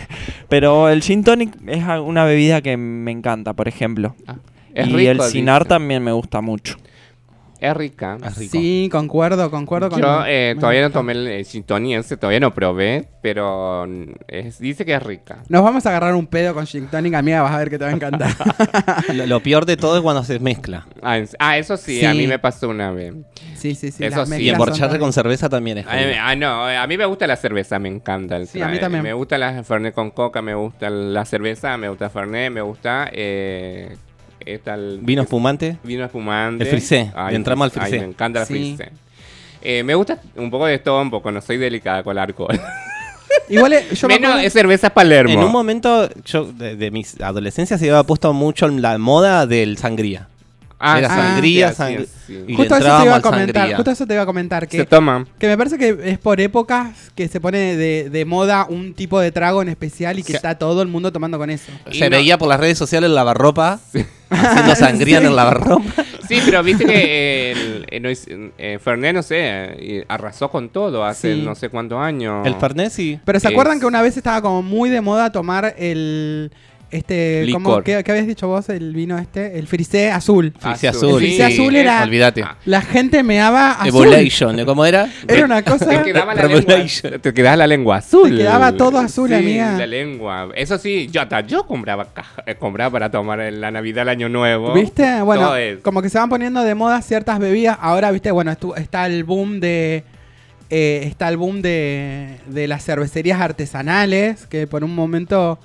pero el gin tonic es a- una bebida que me encanta, por ejemplo. Ah, es y rico, el cinar dice. también me gusta mucho. Es rica. Es rico. Sí, concuerdo, concuerdo con Yo eh, me todavía no gusta. tomé el, el gin tonic ese, todavía no probé, pero mm, es- dice que es rica. Nos vamos a agarrar un pedo con gin tonic, amiga, vas a ver que te va a encantar. Lo, lo peor de todo es cuando se mezcla. Ah, en- ah, eso sí, Sí. a mí me pasó una vez. sí, sí, sí. Eso las sí. Y mezclas son emborcharse con terribles. cerveza también es A mí, jodido. ah, no, a mí me gusta la cerveza, me encanta. El Sí, a mí tra- también. Me gusta la Fernet con coca, me gusta la cerveza, me gusta Fernet, me gusta eh, esta, el- Vino espumante. vino espumante. El frisé, Ay, y entramos al ay, frisé. me encanta el Sí. frisé. Eh, me gusta un poco de todo, un poco, no soy delicada con el alcohol. Igual eh, yo me Menos acuerdo- es cerveza Palermo. En un momento, yo de, de mis adolescencias se había puesto mucho en la moda del sangría. Ah, Era sí, sangría, sí, sang- sí, sí. y Justo le eso te iba a entrábamos al comentar, sangría. justo eso te iba a comentar Se que, toma. que me parece que es por épocas que se pone de, de moda un tipo de trago en especial y que Sí. está todo el mundo tomando con eso. Y Se no- veía por las redes sociales el lavarropa haciendo sangría en el lavarropa. Sí, pero viste que el, el, no es- eh, Fernet, no sé, eh, arrasó con todo hace Sí. no sé cuántos años. El Fernet sí. Pero ¿se Es- acuerdan que una vez estaba como muy de moda tomar el este ¿cómo, Licor. ¿qué, qué habías dicho vos el vino este? El frisé azul. Frisé Azul. azul. El frisé azul era- Olvídate. Ah, La gente meaba azul. Evolution, ¿eh? ¿Cómo era? Era una cosa Te quedaba la lengua, Revelation. te quedaba la lengua azul. Te quedaba todo azul, Sí, amiga. la lengua. Eso sí, yo hasta yo compraba caja- eh, compraba para tomar en la Navidad, el Año Nuevo. ¿Viste? Bueno, Todo es- como que se van poniendo de moda ciertas bebidas. Ahora, viste, bueno, estu- está el boom de. eh, está el boom de, de las cervecerías artesanales. Que por un momento.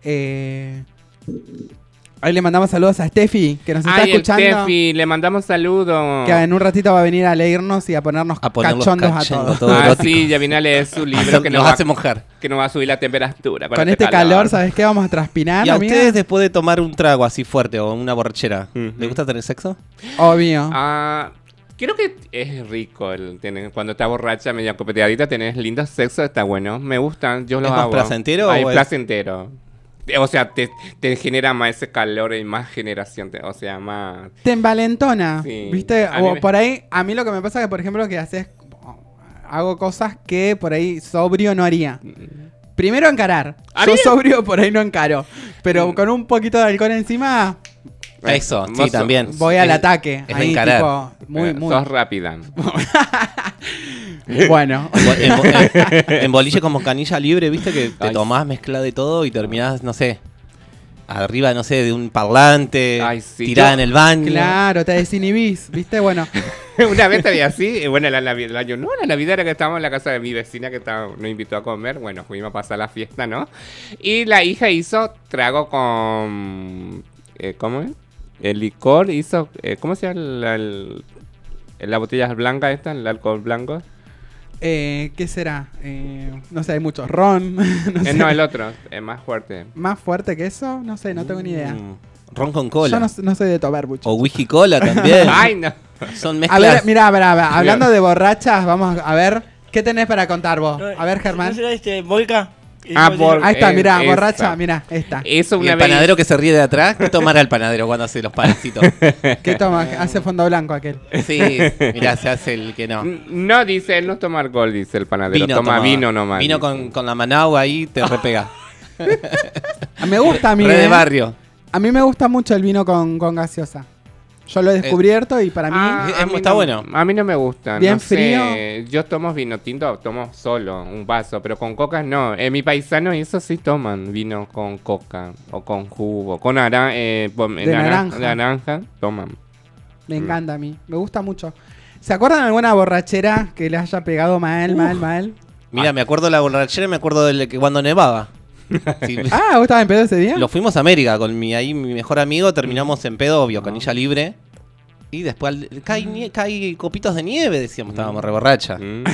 eh, ahí le mandamos saludos a Steffi, que nos está Ay, el escuchando. Steffi, le mandamos saludos. Que en un ratito va a venir a leernos y a ponernos A ponerlos cachondos a cachondos, todos. todo Ah, erótico. sí, ya viene a leer su libro Hacer- que nos nos, va, hace mojar. que nos va a subir la temperatura. Con, Con este calor, ¿sabes qué? Vamos a transpirar, Y a amiga. ustedes después de tomar un trago así fuerte o una borrachera, Ujú. ¿les gusta tener sexo? Obvio. Ah, creo que es rico el tener, cuando estás borracha, media copeteadita, tenés lindo sexo, está bueno. Me gustan, yo lo ¿Es más hago. placentero Ay, o es- placentero. O sea, te, te genera más ese calor y más generación, te- o sea, más... Te envalentona, Sí. ¿viste? A mí O me- por ahí, a mí lo que me pasa es que, por ejemplo, que haces. Hago cosas que por ahí sobrio no haría. Primero encarar. ¿A Yo mí? sobrio por ahí no encaro. Pero Mm. con un poquito de alcohol encima, Eso, sí, Vos sos- también. voy al Es- ataque. es ahí, encarar. tipo, muy, eh, muy. Sos rápida. Bueno. En, bo- en bo- en- en boliche como canilla libre, viste que te Ay. tomás mezcla de todo y terminás, no sé, arriba, no sé, de un parlante, Ay, sí. tirada Yo- en el baño. Claro, te desinhibís, ¿viste? Bueno. Una vez te vi así, y bueno, la Navidad, el año, no, la Navidad era que estábamos en la casa de mi vecina que estaba, nos invitó a comer, bueno, fuimos a pasar la fiesta, ¿no? Y la hija hizo trago con, eh, ¿cómo es? El licor hizo, eh, ¿cómo se llama la, el- la botella blanca esta, el alcohol blanco? Eh, ¿Qué será? Eh, no sé, hay mucho ron. no, Eh, sé. no, el otro, es más fuerte. ¿Más fuerte que eso? No sé, no tengo ni idea. Mm, ron con cola. Yo no, no soy de tomar mucho. O whisky cola también. Ay, no. Son A mezclas. ver, mira, mira, mira, hablando de borrachas, vamos a ver ¿Qué tenés para contar vos? No, A ver, Germán. ¿No será este Volca? Y Ah, después Vol- Ahí está, Eh, mirá, esa. borracha, mirá, esta. Eso Y una el vez. panadero que se ríe de atrás, ¿qué tomará el panadero cuando hace los panecitos? ¿Qué toma? Hace fondo blanco aquel. Sí, mirá, se hace el que no. N- No, dice, él no toma alcohol, dice el panadero. Toma tomaba. vino nomás. Vino dice. con, con la Managua ahí, te repega. Me gusta a mí, Re de ¿eh? barrio. A mí me gusta mucho el vino con, con gaseosa. Yo lo he descubierto y para mí... Ah, Es- a mí está no- bueno. A mí no me gusta. Bien no sé. frío. Yo tomo vino tinto, tomo solo, un vaso, pero con coca no. En mi paisano eso sí toman vino con coca o con jugo, con naran eh, pom- De naran- naranja. naranja, toman. Me encanta a mí, me gusta mucho. ¿Se acuerdan de alguna borrachera que le haya pegado mal, mal, mal? Mira, me acuerdo de la borrachera y me acuerdo de que cuando nevaba. Sí, Ah, ¿vos estabas en pedo ese día? lo fuimos a América con mi, ahí, mi mejor amigo, terminamos en pedo, obvio, canilla libre. Y después al- cae, nie- cae copitos de nieve, decíamos, estábamos re borracha. Mm.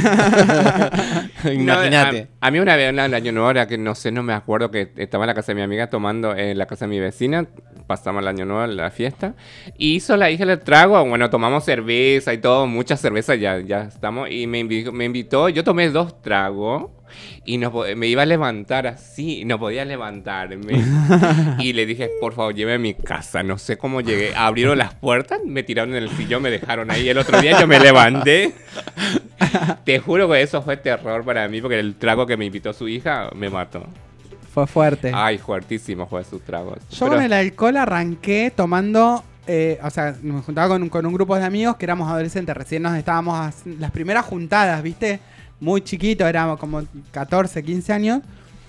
Imagínate. No, a, a mí una vez en el año nuevo, ahora que no sé, no me acuerdo, que estaba en la casa de mi amiga tomando en la casa de mi vecina, pasamos el año nuevo, la fiesta, y hizo la hija el trago, bueno, tomamos cerveza y todo, mucha cerveza, ya, ya estamos, y me invitó, me invitó, yo tomé dos tragos, y no, po- me iba a levantar así, y no podía levantarme, y le dije, por favor, lléveme a mi casa, no sé cómo llegué, abrieron las puertas, me tiraron en el sillón, me dejaron ahí, el otro día yo me levanté, te juro que eso fue terror para mí, porque el trago que me invitó su hija me mató. Fue fuerte. Ay, fuertísimo fue sus tragos. Yo Pero- con el alcohol arranqué tomando, eh, o sea, me juntaba con, con un grupo de amigos que éramos adolescentes, recién nos estábamos, hac- las primeras juntadas, ¿viste? Muy chiquito, éramos como catorce, quince años.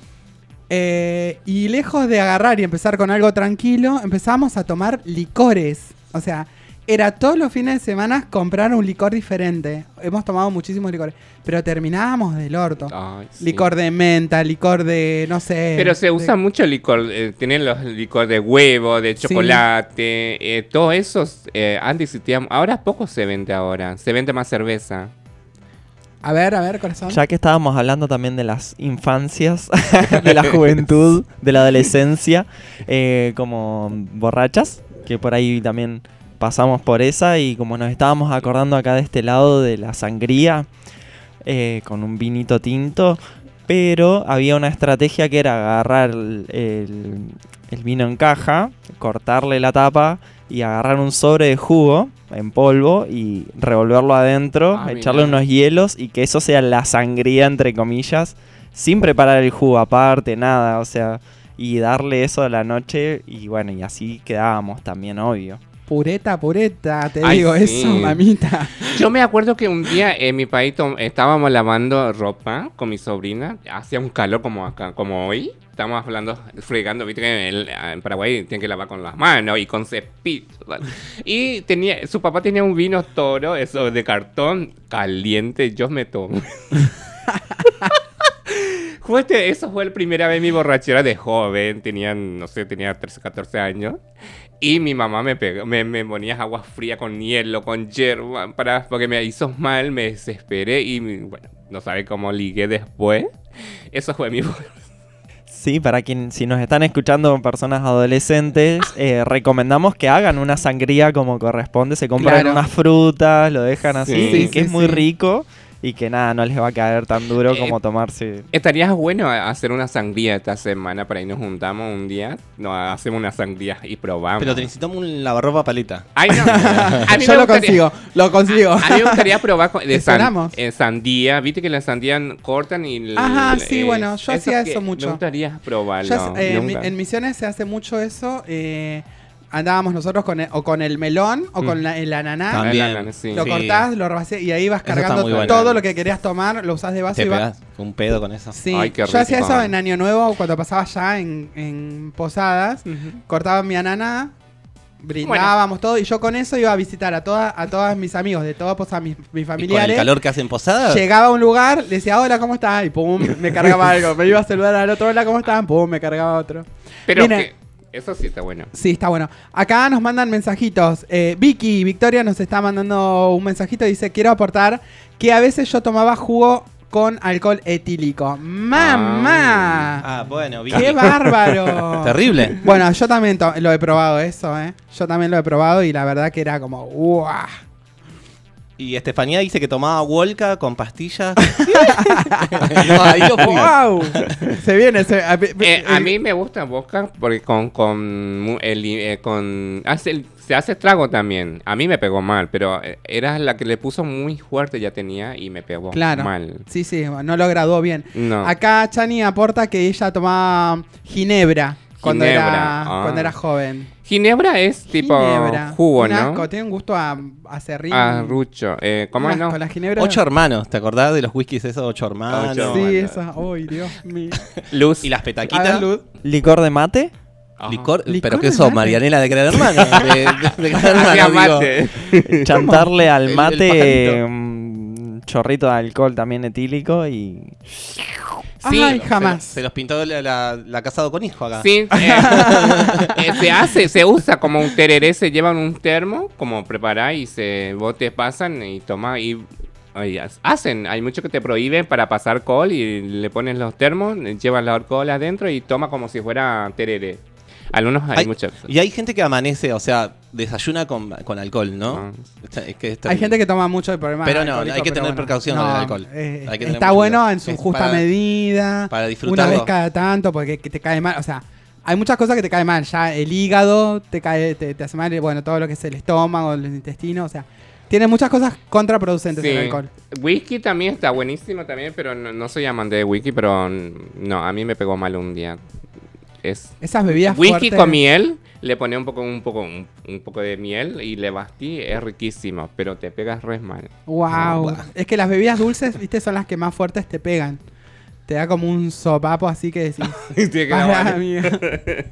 Eh, y lejos de agarrar y empezar con algo tranquilo, empezábamos a tomar licores. O sea, era todos los fines de semana comprar un licor diferente. Hemos tomado muchísimos licores, pero terminábamos del orto. Ay, sí. Licor de menta, licor de, no sé... Pero se de- usa mucho licor, eh, tienen los licor de huevo, de Sí. chocolate, eh, todo eso eh, antes existía, ahora poco se vende ahora, se vende más cerveza. A ver, a ver, corazón. Ya que estábamos hablando también de las infancias, de la juventud, de la adolescencia, eh, como borrachas, que por ahí también pasamos por esa, y como nos estábamos acordando acá de este lado de la sangría, eh, con un vinito tinto, pero había una estrategia que era agarrar el, el- el vino en caja, cortarle la tapa y agarrar un sobre de jugo en polvo y revolverlo adentro, Ah, echarle mirá. unos hielos y que eso sea la sangría, entre comillas, sin preparar el jugo aparte, nada, o sea, y darle eso a la noche y bueno, y así quedábamos también, obvio. Pureta, pureta, te Ay, digo sí. eso, mamita. Yo me acuerdo que un día en mi país tom- estábamos lavando ropa con mi sobrina, hacía un calor como acá, como hoy. Estábamos hablando, fregando, viste que en, el- en Paraguay tienen que lavar con las manos y con cepillo. Y tenía, su papá tenía un vino toro, eso de cartón, caliente, yo me tomo. Fue este- eso fue la primera vez mi borrachera de joven, tenía, no sé, tenía trece, catorce años. Y mi mamá me pegó, me, me ponía agua fría con hielo, con hierba, para, porque me hizo mal, me desesperé y mi- bueno, no sabe cómo ligué después. Eso fue mi borrachera. Sí, para quien, si nos están escuchando personas adolescentes, eh, recomendamos que hagan una sangría como corresponde, se compran Claro. unas frutas, lo dejan así, Sí, y sí, que es sí, muy sí. rico y que nada, no les va a caer tan duro Eh, como tomarse. Estaría bueno hacer una sangría esta semana, para ahí nos juntamos un día, no, hacemos una sangría y probamos. Pero te necesitamos un lavarropa paleta. Ay, no. A mí Yo me lo gustaría- consigo, lo consigo. A mí me gustaría probar con- de ¿Te san- sonamos? eh, sandía. Viste que la sandía cortan y... el- Ajá, sí, bueno, yo hacía que eso mucho. Me gustaría probarlo. Ya se- eh, en, mi- nunca. en Misiones se hace mucho eso. eh, andábamos nosotros con el, o con el melón o con Mm. la, el ananá. También. Ah, la- la- sí. Lo Sí. cortás, lo rebasás y ahí vas Eso está cargando muy bueno. todo lo que querías tomar, lo usás de base Te y vas. pegas un pedo con eso. Sí, Ay, qué yo hacía rico. eso en Año Nuevo cuando pasaba ya en, en posadas. Ujú. Cortaba mi ananá, brindábamos todo y yo con eso iba a visitar a todas a todos mis amigos de todas posadas, mis, mis Y con el familiares. calor que hace en posada. Llegaba a un lugar, le decía hola, ¿cómo estás? Y pum, me cargaba algo. Me iba a saludar al otro, hola, ¿cómo están? Pum, me cargaba otro. Pero Mira. que- eso sí está bueno. Sí, está bueno. Acá nos mandan mensajitos. Eh, Vicky, Victoria nos está mandando un mensajito. Dice, quiero aportar que a veces yo tomaba jugo con alcohol etílico. ¡Mamá! Ah, bueno, ¡Qué Vicky. bárbaro! Terrible. Bueno, yo también to- lo he probado eso, ¿eh? Yo también lo he probado y la verdad que era como... ¡Uah! Y Estefanía dice que tomaba Wolca con pastillas. No, ahí yo fui. ¡Wow! Se viene. Se, a, Eh, a mí me gusta vodka porque con, con, mu- el, eh, con hace el- se hace trago también. A mí me pegó mal, pero eh, era la que le puso muy fuerte ya tenía y me pegó Claro. mal. Sí, sí, no lo graduó bien. No. Acá Chani aporta que ella tomaba ginebra cuando, Ginebra, era, ah. cuando era joven. Ginebra es tipo Ginebra. jugo, Un ¿no? asco, tiene un gusto a, a serrín. Ah, rucho. Eh, ¿Cómo Un es, no? asco, la ginebra. Ocho hermanos, ¿te acordás de los whiskies esos ocho hermanos? Ocho Sí, hermanos. esa. Ay, Dios mío. Luz. Y las A ver, petaquitas. Luz. Licor de mate. Ajá. Licor, ¿Licor pero de que sos, mate? Marianela de Gran Hermano. De, de- de Gran Hacía Hermano, digo. mate. Chantarle al El- el mate pajarito. un chorrito de alcohol también etílico y... Sí, Ay, Se, jamás. se los pintó la, la, la casado con hijo acá. Sí, eh, eh, se hace, se usa como un tereré, se llevan un termo, como preparar y se vos te pasan y toma y ay, hacen. Hay muchos que te prohíben para pasar alcohol y le pones los termos, llevan el alcohol adentro y toma como si fuera tereré. Algunos hay, Hay- muchos. Y hay gente que amanece, o sea, desayuna con, con alcohol, ¿no? Ah. Está- es que es Hay terrible. gente que toma mucho el problema. Pero no, alcohólico, hay que pero tener bueno. precaución con el alcohol. eh, Hay que tener está mucho bueno cuidado. en su Es justa para- medida. para Una disfrutarlo. vez cada tanto, porque que te cae mal. O sea, hay muchas cosas que te caen mal. Ya el hígado te cae, te, te hace mal. Bueno, todo lo que es el estómago, los intestinos. O sea, tiene muchas cosas contraproducentes Sí. el alcohol. Whisky también está buenísimo también, pero no, no soy amante de whisky, pero no, a mí me pegó mal un día. Es Esas bebidas whisky fuertes. con miel, le pone un poco, un poco, un, un poco de miel y le bastí, es riquísimo, pero te pegas re mal. Wow. Wow. Es que las bebidas dulces, viste, son las que más fuertes te pegan. Te da como un sopapo así que decís. Te queda "Para, mal. amiga".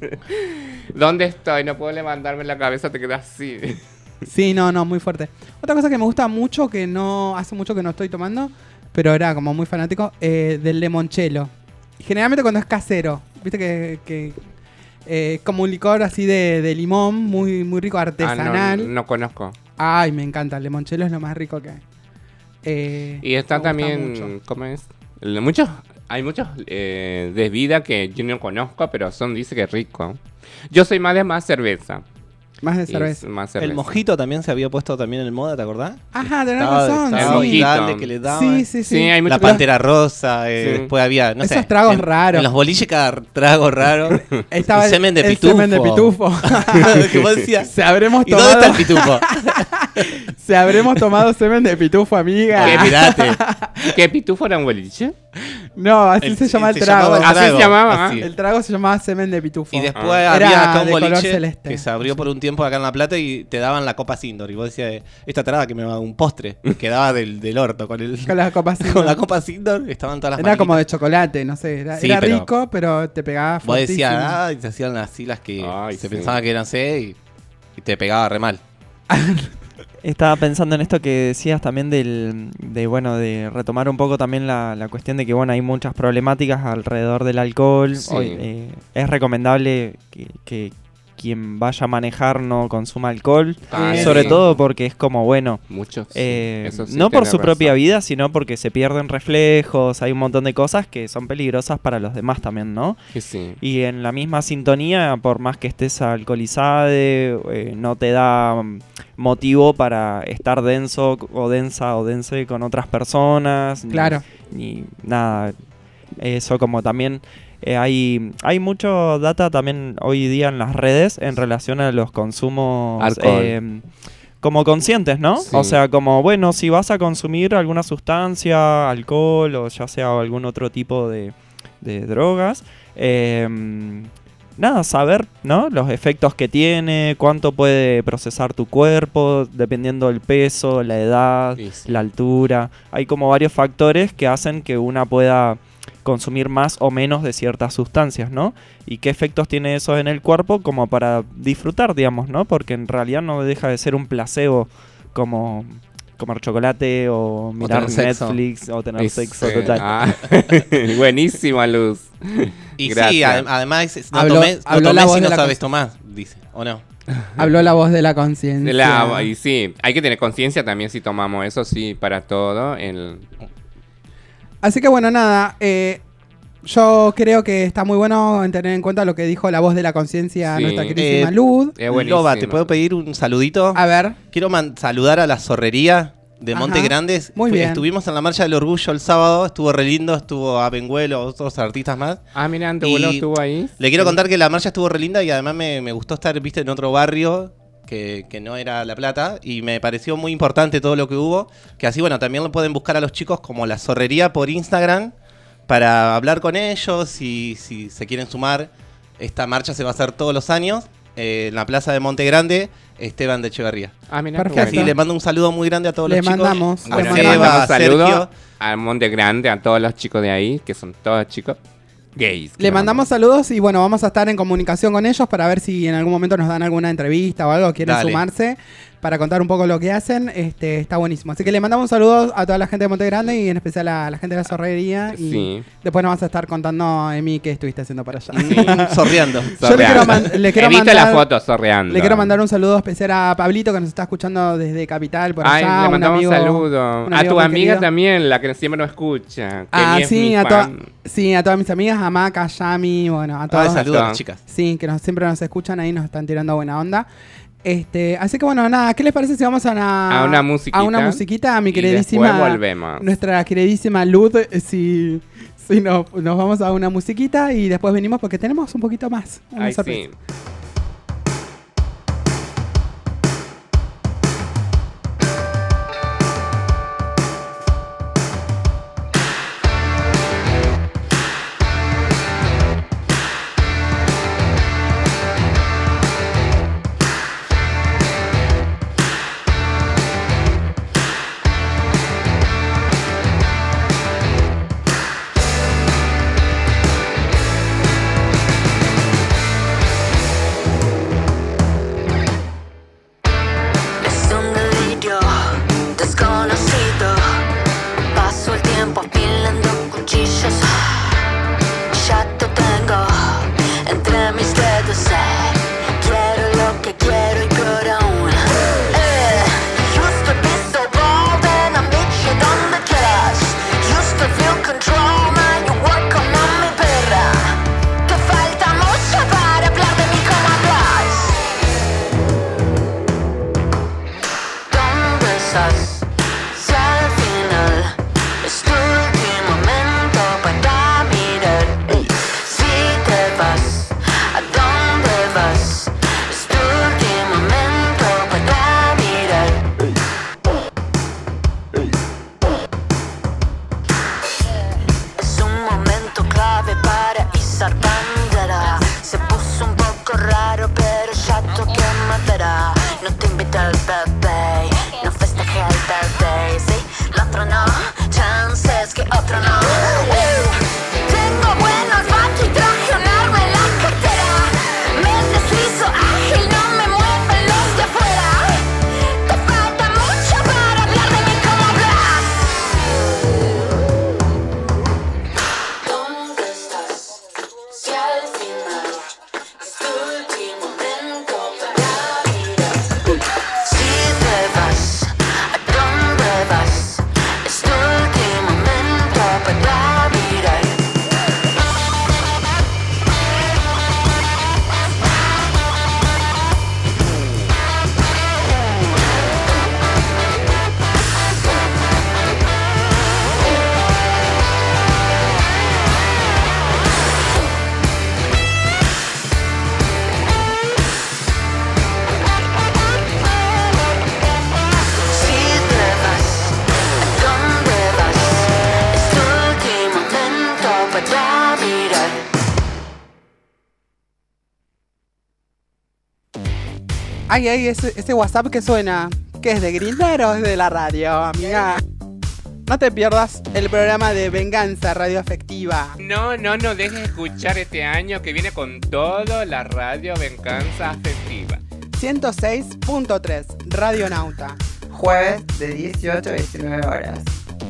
¿Dónde estoy? No puedo levantarme la cabeza, te quedas así. Sí, no, no, muy fuerte. Otra cosa que me gusta mucho, que no hace mucho que no estoy tomando, pero era como muy fanático, eh, del limoncello. Generalmente cuando es casero, viste que, que eh, es como un licor así de, de limón, muy, muy rico, Ah, artesanal. no, no conozco. Ay, me encanta, el limoncello es lo más rico que hay. Eh, Y está me gusta también, mucho. ¿cómo es? El- Muchos, hay muchos eh, de vida que yo no conozco, pero son, dice que rico. Yo soy más de más cerveza. Más de Y cerveza. es más cerveza. El mojito también se había puesto también en moda, ¿te acordás? Ajá, tenés Estaba- razón, estaba el muy sí. grande mojito. que le daban. Sí, sí, sí. Sí, hay La muchos. pantera rosa, eh, Sí. después había, no Esos sé. tragos en- raros. En los boliches cada trago raro. Estaba el semen de el pitufo. semen de pitufo. que vos decías, Se habremos ¿y dónde tomado, está el pitufo? se habremos tomado semen de pitufo, amiga. Oye, mirate. ¿Qué pitufo era un boliche? No, así El- se llama el se trago. llamaba el Así se trago, llamaba, así. El trago se llamaba semen de pitufo. Y después Ah. había Era acá un de color boliche celeste. que se abrió por un tiempo acá en La Plata y te daban la copa Sindor. Y vos decías, esta traba que me va un postre. Quedaba del, del orto con, el, Con las copas con la copa Sindor. Estaban todas las Era como de marquitas. chocolate, no sé. Era, Sí, era pero- rico, pero te pegaba Vos decías, fuertísimo. ah, y se hacían así las que Ay, se sí. pensaba que eran C y, y te pegaba re mal. Estaba pensando en esto que decías también del, de, bueno, de retomar un poco también la, la cuestión de que, bueno, hay muchas problemáticas alrededor del alcohol. Sí. Hoy, eh, es recomendable que, que quien vaya a manejar no consuma alcohol, Ah, Sí. sobre sí. todo porque es como, bueno, Muchos. sí, eh, eso sí no por tenés su propia razón. vida, sino porque se pierden reflejos, hay un montón de cosas que son peligrosas para los demás también, ¿no? Sí, sí. Y en la misma sintonía, por más que estés alcoholizado, eh, no te da mm, motivo para estar denso o densa o dense con otras personas. ni- Claro. Ni, nada. Eso como también eh, hay, hay mucho data también hoy día en las redes en relación a los consumos Alcohol. eh, como conscientes, ¿no? Sí. O sea, como, bueno, si vas a consumir alguna sustancia, alcohol o ya sea algún otro tipo de, de drogas, eh, nada, saber, ¿no? Los efectos que tiene, cuánto puede procesar tu cuerpo, dependiendo del peso, la edad, Sí, sí. la altura. Hay como varios factores que hacen que una pueda consumir más o menos de ciertas sustancias, ¿no? Y qué efectos tiene eso en el cuerpo como para disfrutar, digamos, ¿no? Porque en realidad no deja de ser un placebo como comer chocolate o mirar tener sexo. Netflix o tener Y sexo sí. total. Ah, buenísima, Luz. Y Gracias. sí, ade- además, es- no Habló- tomés, no habló la tomés voz si de no la sabes cons- tomar, dice, ¿o no? Habló la voz de la conciencia. De la- y sí, hay que tener conciencia también si tomamos eso, sí, para todo. El, Así que bueno, nada. eh, yo creo que está muy bueno en tener en cuenta lo que dijo la voz de la conciencia Sí. nuestra queridísima Eh, Luz. es buenísimo. Loba, ¿te puedo pedir un saludito? A ver. Quiero man- saludar a la zorrería de Ajá. Monte Grande. Muy Fui- bien. Estuvimos en la Marcha del Orgullo el sábado, estuvo re lindo, estuvo Abenguelo, otros artistas más. Ah, mira, tu abuelo Y estuvo ahí. Le quiero Sí. contar que la marcha estuvo re linda y además me, me gustó estar, viste, en otro barrio que, que no era La Plata y me pareció muy importante todo lo que hubo, que así, bueno, también lo pueden buscar a los chicos como La Zorrería por Instagram para hablar con ellos y si se quieren sumar. Esta marcha se va a hacer todos los años eh, en la Plaza de Monte Grande, Esteban de Echeverría. Ah, mira, Perfecto. Así le mando un saludo muy grande a todos Le los chicos. mandamos, A le Bueno, mandamos. le Seba, mandamos a saludos Sergio. al Monte Grande, a todos los chicos de ahí, que son todos chicos gays. Le mandamos saludos y bueno, vamos a estar en comunicación con ellos para ver si en algún momento nos dan alguna entrevista o algo, quieren Dale. sumarse para contar un poco lo que hacen. Este, está buenísimo. Así que le mandamos saludos a toda la gente de Monte Grande y en especial a la gente de la Zorrería. Y Sí. después nos vas a estar contando, Emi, qué estuviste haciendo para allá. Mm, Sorreando. Yo le quiero, man- le quiero He visto mandar, la foto sorreando. le quiero mandar un saludo especial a Pablito que nos está escuchando desde Capital por Ay, allá. le mandamos un, amigo- saludo. un A amigo tu muy amiga querido. también, la que siempre nos escucha. Que Ah, ni es sí, mi a, toda- fan. sí, a todas mis amigas, a Maca, a Yami, bueno, a Ah, todos. saludos a las chicas. Sí, que nos, siempre nos escuchan ahí, nos están tirando buena onda. Este, así que bueno, nada, ¿qué les parece si vamos a una, A una musiquita. a una musiquita? A mi Y queridísima, después volvemos. nuestra queridísima Luz, eh, si, si no, nos vamos a una musiquita y después venimos porque tenemos un poquito más. Una Ay, sorpresa. sí. Es un delirio desconocido. Paso el tiempo afilando cuchillos. Ya te tengo entre mis dedos. eh. Quiero lo que quiero y peor aún. Eh, used to be so bold and I meet you donde quieras. Used to feel control, man, you work como mi perra. Te falta mucho para hablar de mí como hablas. ¿Dónde estás? Si al final es tu último momento para mirar. Si te vas, ¿a dónde vas? Es tu último momento para mirar. Es un momento clave para izar bandera. Se puso un poco raro, pero ya toqué madera. No te invité al birthday, no festejé el birthday. Sí, el otro no, chances que otro no. Uh, tengo buen olfato y traje un arma en la cartera. Me deslizo ágil, no me mueven los de afuera. Te falta mucho para hablar de mí como hablas. ¿Dónde estás? Si al final es tu último momento para mirar. Si te vas, ¿a dónde vas? Es tu último momento para mirar. Si te vas, ¿a dónde vas? Es tu último momento para mirar. Ay, ay, ese, ese WhatsApp que suena, ¿qué es de Grindr o es de la radio, amiga? No te pierdas el programa de Venganza Radio Afectiva. No, no, no dejes de escuchar este año que viene con todo la radio Venganza Afectiva. ciento seis punto tres, Radio Nauta. Jueves de dieciocho a diecinueve horas.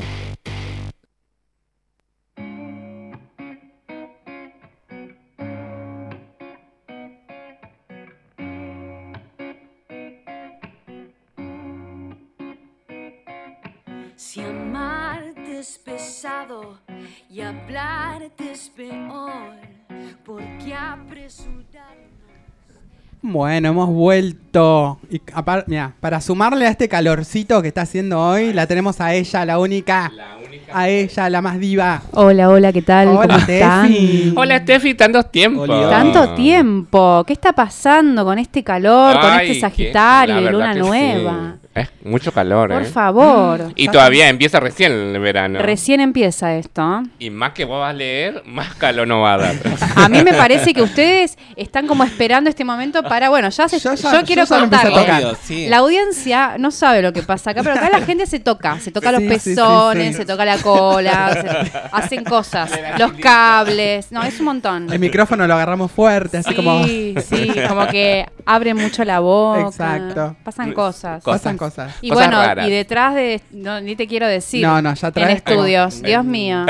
Si amarte es pesado y hablarte es peor, ¿por qué apresurarnos Bueno, hemos vuelto. Y apar- mirá, para sumarle a este calorcito que está haciendo hoy, la tenemos a ella, la única. La única. A ella, la más diva. Hola, hola, ¿qué tal? Hola, ¿Cómo están? Steffi. Hola, Steffi, tanto tiempo. Hola. Tanto tiempo. ¿Qué está pasando con este calor, con Ay, este que- Sagitario la de verdad luna que nueva? sí. Es mucho calor, Por ¿eh? favor. Y todavía empieza recién el verano. Recién empieza esto. ¿eh? Y más que vos vas a leer, más calor no va a dar. A mí me parece que ustedes están como esperando este momento para, bueno, ya se, Yo yo, ya- quiero yo ya lo empecé a contarles. tocar. Obvio, sí. La audiencia no sabe lo que pasa acá, pero acá la gente se toca, se toca los Sí, sí, sí, pezones, sí. se toca la cola, se- hacen cosas, los cables, no, es un montón. El micrófono lo agarramos fuerte, así Sí, como. sí, como que abre mucho la boca. Exacto. Pasan cosas. Pasan cosas. Y Cosas bueno, raras. y detrás de, no, ni te quiero decir, No, no, ya en traes como- estudios, Dios mío.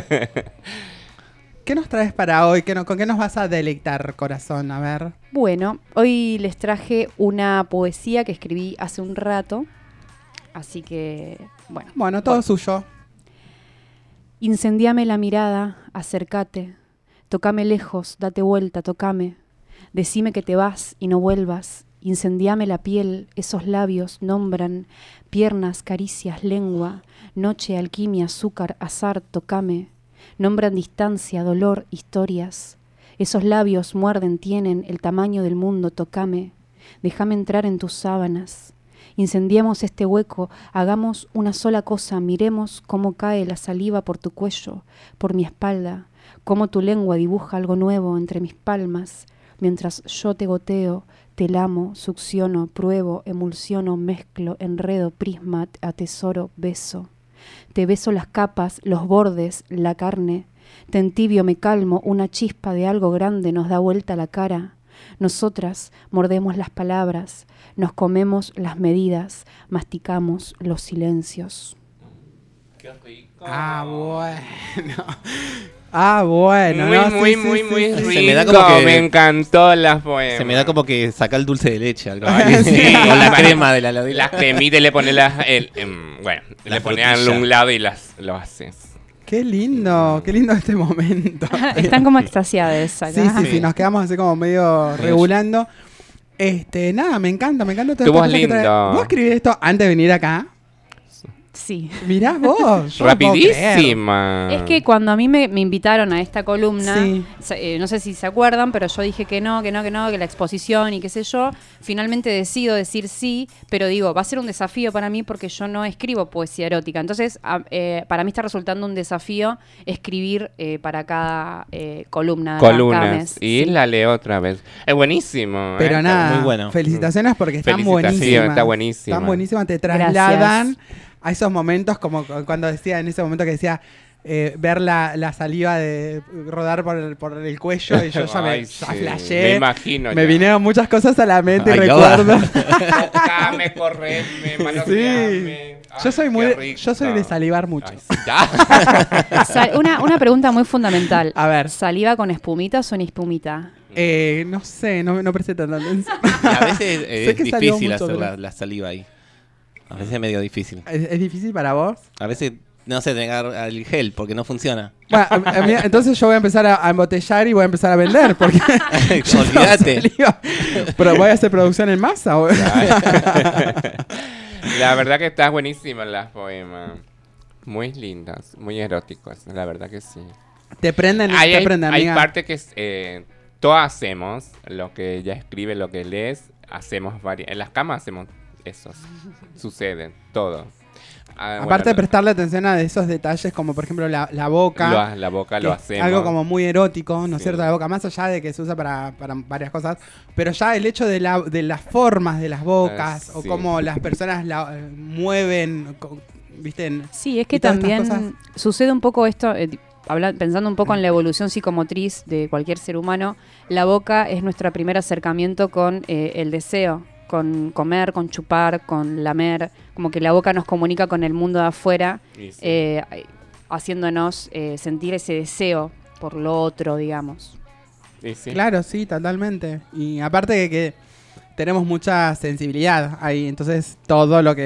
¿Qué nos traes para hoy? ¿Qué no- ¿Con qué nos vas a deleitar, corazón? A ver. Bueno, hoy les traje una poesía que escribí hace un rato, así que, bueno. Bueno, todo voy. suyo. Incendiame la mirada, acércate, tocame lejos, date vuelta, tocame, decime que te vas y no vuelvas, incendiame la piel, esos labios nombran, piernas, caricias, lengua, noche, alquimia, azúcar, azar, tocame, nombran distancia, dolor, historias, esos labios muerden, tienen el tamaño del mundo, tocame, déjame entrar en tus sábanas. Incendiemos este hueco, hagamos una sola cosa, miremos cómo cae la saliva por tu cuello, por mi espalda, cómo tu lengua dibuja algo nuevo entre mis palmas, mientras yo te goteo, te lamo, succiono, pruebo, emulsiono, mezclo, enredo, prisma, atesoro, beso. Te beso las capas, los bordes, la carne, te entibio, me calmo, una chispa de algo grande nos da vuelta la cara. Nosotras mordemos las palabras, nos comemos las medidas, masticamos los silencios. Qué rico. Ah, bueno. Ah, bueno. muy, no, sí, muy, sí, muy, sí, muy sí. rico. Se me da como que- me encantó las poemas. Se me da como que saca el dulce de leche, algo Ay, así. sí. Con la crema de la heladera. Las cremitas le pones las. El, em, bueno, le La pones a frutilla. un lado y las lo haces. Qué lindo, qué lindo este momento. Están como extasiadas acá. Sí, sí, sí, nos quedamos así como medio regulando. Este, nada, me encanta, me encanta todo Tu esto voz que trae. lindo. ¿Vos escribís esto antes de venir acá? Sí. Mirá vos. yo no puedo creer. Rapidísima. Es que cuando a mí me, me invitaron a esta columna, Sí. se- eh, no sé si se acuerdan, pero yo dije que no, que no, que no, que la exposición y qué sé yo. Finalmente decido decir sí, pero digo, va a ser un desafío para mí porque yo no escribo poesía erótica. Entonces, a- eh, para mí está resultando un desafío escribir eh, para cada eh, columna. cada Columnas. mes. Y Sí. la leo otra vez. Es buenísimo. Pero ¿eh? nada, muy bueno. felicitaciones porque están Felicitaciones, buenísimas. está buenísima. Están buenísimas, te trasladan a esos momentos como cu- cuando decía, en ese momento que decía, eh, ver la, la saliva de rodar por el, por el cuello y yo ya me, Ay, ya sí. flashé. Me imagino Me ya. vinieron muchas cosas a la mente y Ay, recuerdo. Tocame, corredme, Sí. manoseame. Yo Ay, soy qué muy de- rico. yo soy de salivar mucho. Ay, sí, ya. Sal- una, una pregunta muy fundamental. A ver. ¿Saliva con espumita o sin espumita? Eh, no sé, no, no presté tanta atención. A veces eh, Sé es que salió difícil mucho, hacer pero- la, la saliva ahí. A veces es medio difícil. ¿Es, es difícil para vos? A veces, no sé, tener el gel porque no funciona. Bueno, a- a mí- entonces yo voy a empezar a, a embotellar y voy a empezar a vender porque yo no Olvídate. saliva. Pero voy a hacer producción en masa. o- La verdad que está buenísima las poemas. Muy lindas, muy eróticos, la verdad que sí. Te prenden, Hay, te hay, prenden, hay amiga. parte que eh, todos hacemos, lo que ella escribe, lo que lees, hacemos varias. En las camas hacemos eso, sucede, todo. Ah, Aparte bueno, de prestarle atención a esos detalles como por ejemplo la, la boca. lo- la boca que lo es hacemos. algo como muy erótico, ¿no es Sí. cierto? La boca, más allá de que se usa para, para varias cosas, pero ya el hecho de, la, de las formas de las bocas Ah, o sí. cómo las personas la eh, mueven, co- ¿viste? En- Sí, es que y todas estas también sucede un poco esto, eh, habla- pensando un poco en la evolución psicomotriz de cualquier ser humano, la boca es nuestro primer acercamiento con eh, el deseo, con comer, con chupar, con lamer, como que la boca nos comunica con el mundo de afuera, Y sí. eh, haciéndonos eh, sentir ese deseo por lo otro, digamos. Y sí. Claro, sí, totalmente. Y aparte de que tenemos mucha sensibilidad ahí, entonces todo lo que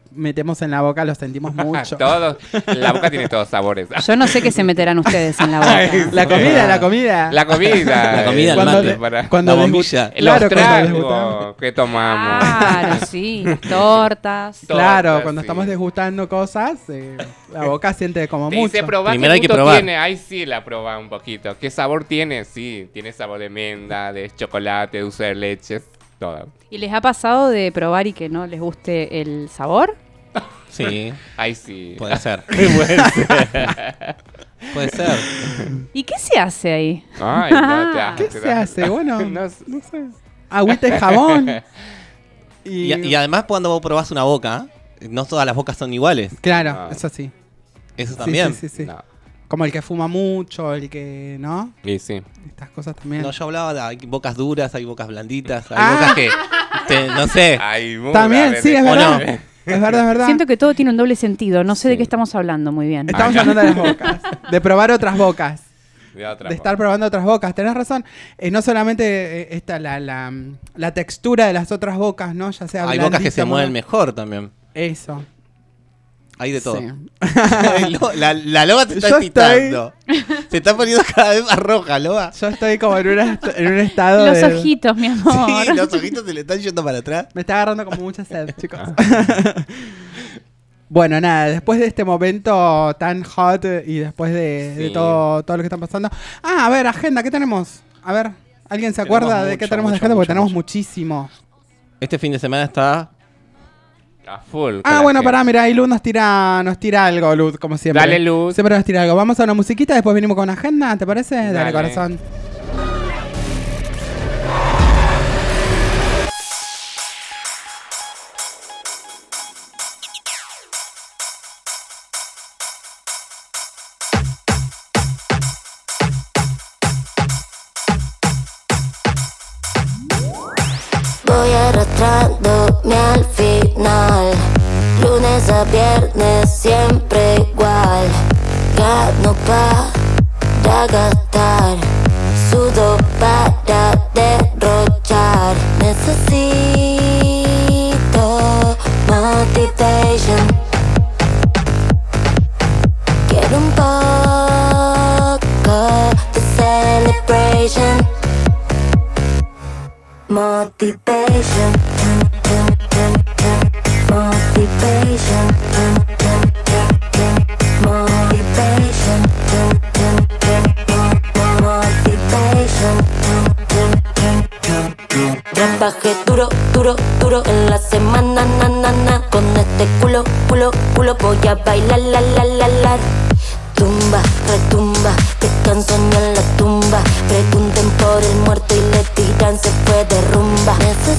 metemos en la boca lo sentimos mucho. Todos, la boca tiene todos sabores. Yo no sé qué se meterán ustedes en la boca. La comida, la comida. La comida. La comida, el Cuando mate. le- Para- cuando La les bombilla. gusta- Los claro, cuando les gusta- tragos que tomamos. Claro, sí. Tortas. Claro, Tortas, cuando sí. estamos degustando cosas, eh, la boca siente como Te mucho. dice probar Primero qué hay que gusto probar. tiene. Ahí sí la probá un poquito. ¿Qué sabor tiene? Sí, tiene sabor de menta, de chocolate, dulce de leche, todo. ¿Y les ha pasado de probar y que no les guste el sabor? Sí, Ahí sí. puede ser. Puede ser. Puede ser. ¿Y qué se hace ahí? Ay, no, te- ¿Qué te se da- hace? Bueno, No no, sé. sé. Agüita y jabón. Y, Y, y además cuando vos probás una boca, no todas las bocas son iguales. claro, Ah. eso sí. Eso Sí, también. Sí, sí, sí. No. Como el que fuma mucho, el que, ¿no? Y sí. Estas cosas también. No, yo hablaba de hay bocas duras, hay bocas blanditas, hay Ah. bocas que, te- no sé. Ay, muy También, grave sí, de- es ¿O verdad. no? Es verdad, es verdad. Siento que todo tiene un doble sentido. No sé de Sí. qué estamos hablando muy bien. Estamos Ah, hablando de las bocas. De probar otras bocas. De otra De forma. estar probando otras bocas. Tenés razón. Eh, no solamente eh, esta, la, la, la textura de las otras bocas, ¿no? Ya sea Hay bocas que se blandita, mueven mo- mejor también. Eso. Hay de todo. Sí. Lo- la, la loba te está Yo excitando. Se está poniendo cada vez más roja, loba. Yo estoy como en, una est- en un estado Los de... ojitos, mi amor. Sí, los ojitos se le están yendo para atrás. Me está agarrando como mucha sed, chicos. Bueno, nada, después de este momento tan hot y después de, de Sí. todo, todo lo que está pasando. Ah, a ver, agenda, ¿qué tenemos? A ver, ¿alguien se Tenemos acuerda de qué mucho, tenemos de mucho, agenda? Porque mucho, tenemos mucho. muchísimo. Este fin de semana está. A full. con Ah, la bueno, gente. pará, mira, ahí Luz nos tira, nos tira algo, Luz, como siempre. Dale, Luz. Siempre nos tira algo. Vamos a una musiquita, después venimos con agenda, ¿te parece? Dale, Dale. corazón. Voy arrastrándome al final. Lunes a viernes siempre igual. Gano para gastar, sudo para derrochar. Necesito motivation. Quiero un poco de celebration. Motivation, motivation, motivation, motivation. Trabajé duro, duro, duro en la semana, na, na, na. Con este culo, culo, culo voy a bailar, la, la, la, la. Tumba, retumba, descanso en la tumba. Pregunten por el muerto y le tiran, se fue de rumba.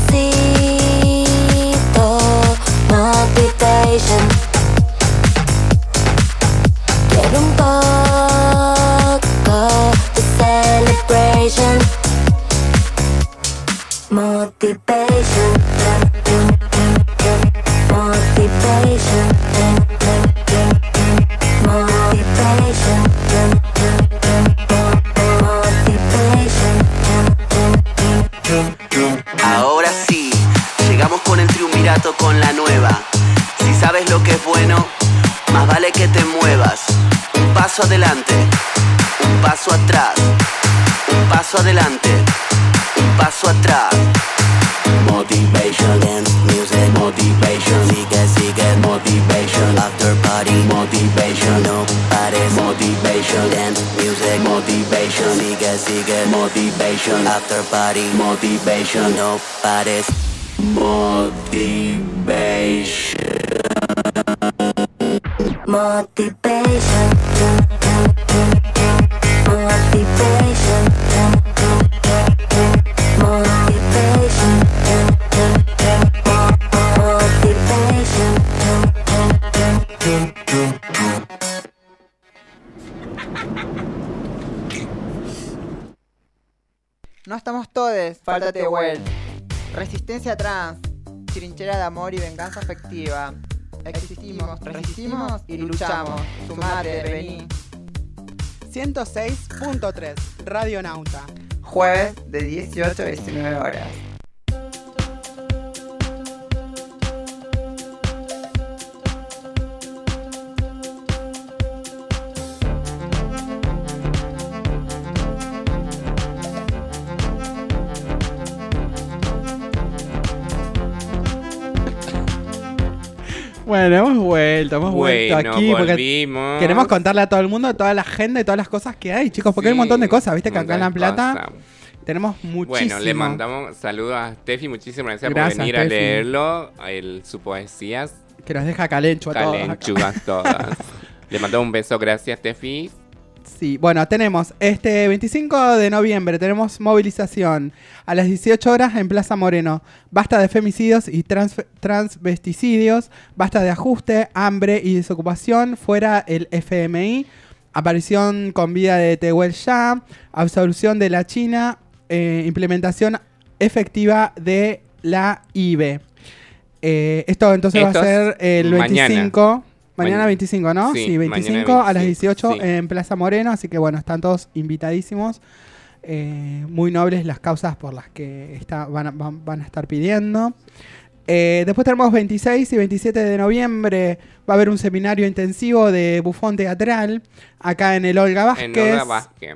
Necesito motivation. Quiero un poco de celebration. Motivation, motivation, motivation, motivation. Ahora sí, llegamos con el triunvirato con la nueva. Si sabes lo que es bueno, más vale que te muevas. Un paso adelante, un paso atrás, un paso adelante, un paso atrás. Motivation, dance music, motivation, sigue, sigue, motivation, after party, motivation, no pares, motivation, dance music, motivation, sigue, sigue, motivation, after party, motivation, no pares, motivation. Motivation, motivation, motivation, motivation. No estamos todes, faltate well. Resistencia trans, trinchera de amor y venganza afectiva. Existimos, resistimos y luchamos. Sumate, vení. ciento seis punto tres, Radio Nauta. Jueves de dieciocho a diecinueve horas. Bueno, hemos vuelto, hemos vuelto Bueno, aquí porque volvimos. queremos contarle a todo el mundo toda la agenda y todas las cosas que hay, chicos, porque hay un montón de cosas, viste un que acá en La montón de Plata cosas. tenemos muchísimo. Bueno, le mandamos saludos a Steffi, muchísimas gracias, Gracias, por venir a Steffi. leerlo, el, su poesía. Que nos deja calencho a todos. Calenchugas todas. Le mandamos un beso, gracias, Steffi. Sí, bueno, tenemos este veinticinco de noviembre, tenemos movilización a las dieciocho horas en Plaza Moreno. Basta de femicidios y trans, transvesticidios, basta de ajuste, hambre y desocupación, fuera el F M I, aparición con vida de Tehuel Shah, absolución de la China, eh, implementación efectiva de la I B E. Eh, esto entonces Esto va a ser el mañana. veinticinco. Mañana Mañana. veinticinco, ¿no? Sí, Sí, veinticinco mañana a las veinticinco, dieciocho sí. en Plaza Moreno. Así que bueno, están todos invitadísimos. Eh, muy nobles las causas por las que está, van, a, van, van a estar pidiendo. Eh, después tenemos veintiséis y veintisiete de noviembre. Va a haber un seminario intensivo de bufón teatral acá en el Olga Vázquez. En Olga Vázquez.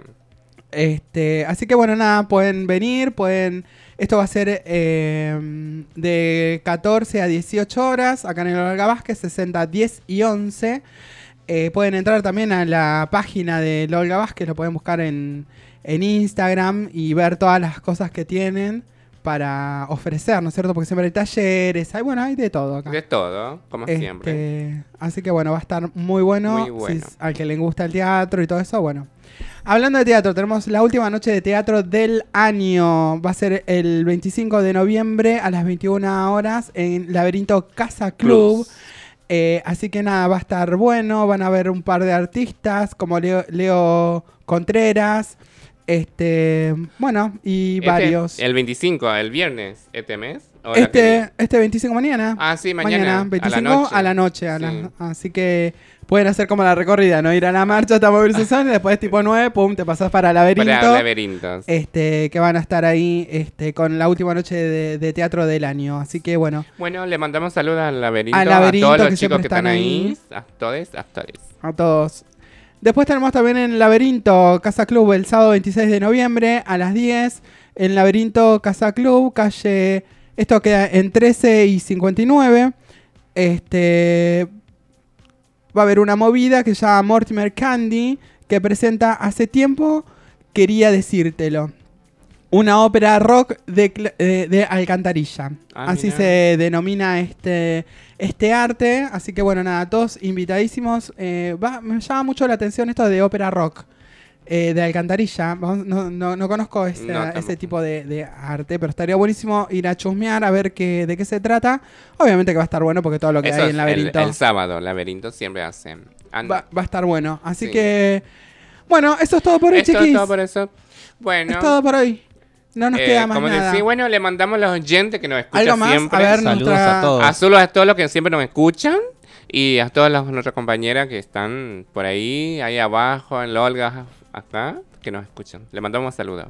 Este, así que bueno, nada, pueden venir, pueden... Esto va a ser eh, de catorce a dieciocho horas, acá en el Olga Vázquez, sesenta, diez y once. Eh, pueden entrar también a la página del Olga Vázquez, lo pueden buscar en, en Instagram y ver todas las cosas que tienen para ofrecer, ¿no es cierto? Porque siempre hay talleres, hay, bueno, hay de todo acá. De todo, como Este, siempre. Así que bueno, va a estar muy bueno. Muy bueno. Si, al que le gusta el teatro y todo eso, bueno. Hablando de teatro, tenemos la última noche de teatro del año. Va a ser el veinticinco de noviembre a las veintiuna horas en Laberinto Casa Club. Eh, así que nada, va a estar bueno. Van a haber un par de artistas como Leo, Leo Contreras. Este, bueno, y Este, varios. El veinticinco, el viernes, este mes. ¿O la que Este, viene? este veinticinco mañana. Ah, sí, mañana, a la veinticinco noche. a la noche. a la- Sí. así que pueden hacer como la recorrida, ¿no? Ir a la marcha hasta movilización y después tipo nueve, pum, te pasás para Laberinto. Para laberintos. Este, que van a estar ahí este, con la última noche de, de teatro del año. Así que bueno, Bueno, le mandamos saludos al laberinto, Al laberinto, a todos que los siempre chicos que están están ahí, ahí. a todos, a todos. a todos. Después tenemos también en Laberinto Casa Club el sábado veintiséis de noviembre a las diez. En Laberinto Casa Club, calle... Esto queda en trece y cincuenta y nueve. Este... Va a haber una movida que se llama Mortimer Candy, que presenta Hace tiempo quería decírtelo. Una ópera rock de, cl- eh, de Alcantarilla. Ah, Así mirá. se denomina este, este arte. Así que bueno, nada, todos invitadísimos. Eh, va- me llama mucho la atención esto de ópera rock eh, de Alcantarilla. Vamos- no, no, no conozco ese, No, tampoco. ese tipo de, de arte, pero estaría buenísimo ir a chusmear a ver qué, de qué se trata. Obviamente que va a estar bueno porque todo lo que Eso hay es en Laberinto El, el sábado, laberinto siempre hacen. Anda. va, va a estar bueno. Así Sí. que, bueno, eso es todo por hoy, Esto es chiquis. todo por eso. Bueno. Es todo por hoy. No nos eh, queda más como nada. decía, bueno, le mandamos a los oyentes que nos escuchan ¿Algo más? siempre. A ver, Saludos nuestra- a todos. A solo a todos los que siempre nos escuchan y a todas las, nuestras compañeras que están por ahí, ahí abajo, en la Olga, acá, que nos escuchan. Le mandamos saludos.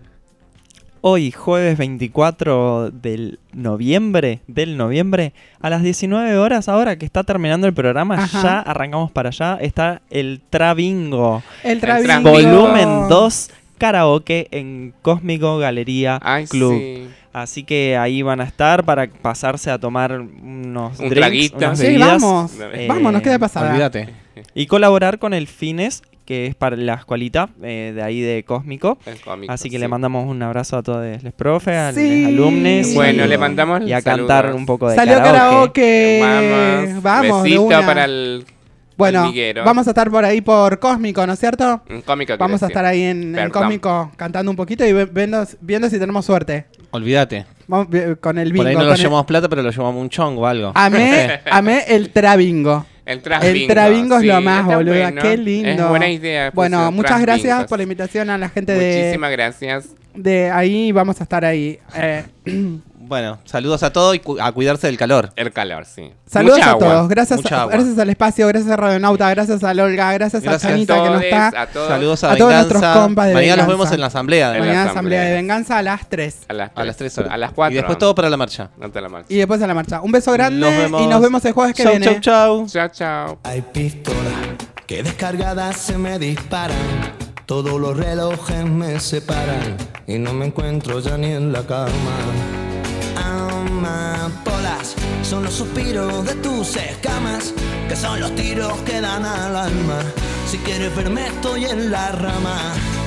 Hoy, jueves veinticuatro del noviembre, del noviembre, a las diecinueve horas, ahora que está terminando el programa, Ajá. ya arrancamos para allá, está el Trabingo. El Trabingo. Trabingo. Volumen dos, karaoke en Cósmico Galería Ay, Club. sí. Así que ahí van a estar para pasarse a tomar unos Un drinks, traguito. unas Sí, bebidas, vamos. eh, Vamos, nos queda pasada. Olvídate. y colaborar con el Fines, que es para la escuelita eh, de ahí de Cósmico. El cómico, Así que sí. le mandamos un abrazo a todos los profes, a Sí. los alumnos. Bueno, y- le mandamos y a saludos. cantar un poco de Salió karaoke. karaoke. Vamos. Vamos, de Besito una. para el Bueno, hormiguero. vamos a estar por ahí por Cósmico, ¿no es cierto? Un cómico. Vamos a quiere estar ahí en, en Perdón. Cósmico cantando un poquito y ve- viendo, viendo si tenemos suerte. Olvídate. Vamos vi- con el bingo. Por ahí no con lo el- llevamos plata, pero lo llevamos un chongo o algo. Amé, amé el Trabingo. decir. El trabingo. El Trabingo es sí, lo más, está boluda. bueno. Qué lindo. Es buena idea. pues, Bueno, el muchas gracias trabingos. por la invitación a la gente de, Muchísimas gracias. de ahí. Vamos a estar ahí. Eh, Bueno, saludos a todos y cu- a cuidarse del calor. El calor, sí. saludos Mucha a agua. todos. Gracias, Mucha a- agua. gracias al espacio, gracias a Radionauta, gracias a Olga, gracias, Gracias a a Chanita que no todos, está. a todos. Saludos a, A todos Venganza. nuestros compas de Mañana nos Venganza. vemos en la asamblea. En la Mañana asamblea. asamblea de venganza a las tres. A las, A las tres horas. A las cuatro. Y después todo para la marcha. No te la marcha. Y después a la marcha. Un beso grande Nos vemos. y nos vemos el jueves que Chau, viene. chau, chau. Chao, chao. Hay pistolas que descargadas se me disparan. Todos los relojes me separan y no me encuentro ya ni en la cama. Amapolas Son los suspiros de tus escamas, que son los tiros que dan al alma. Si quieres verme estoy en la rama.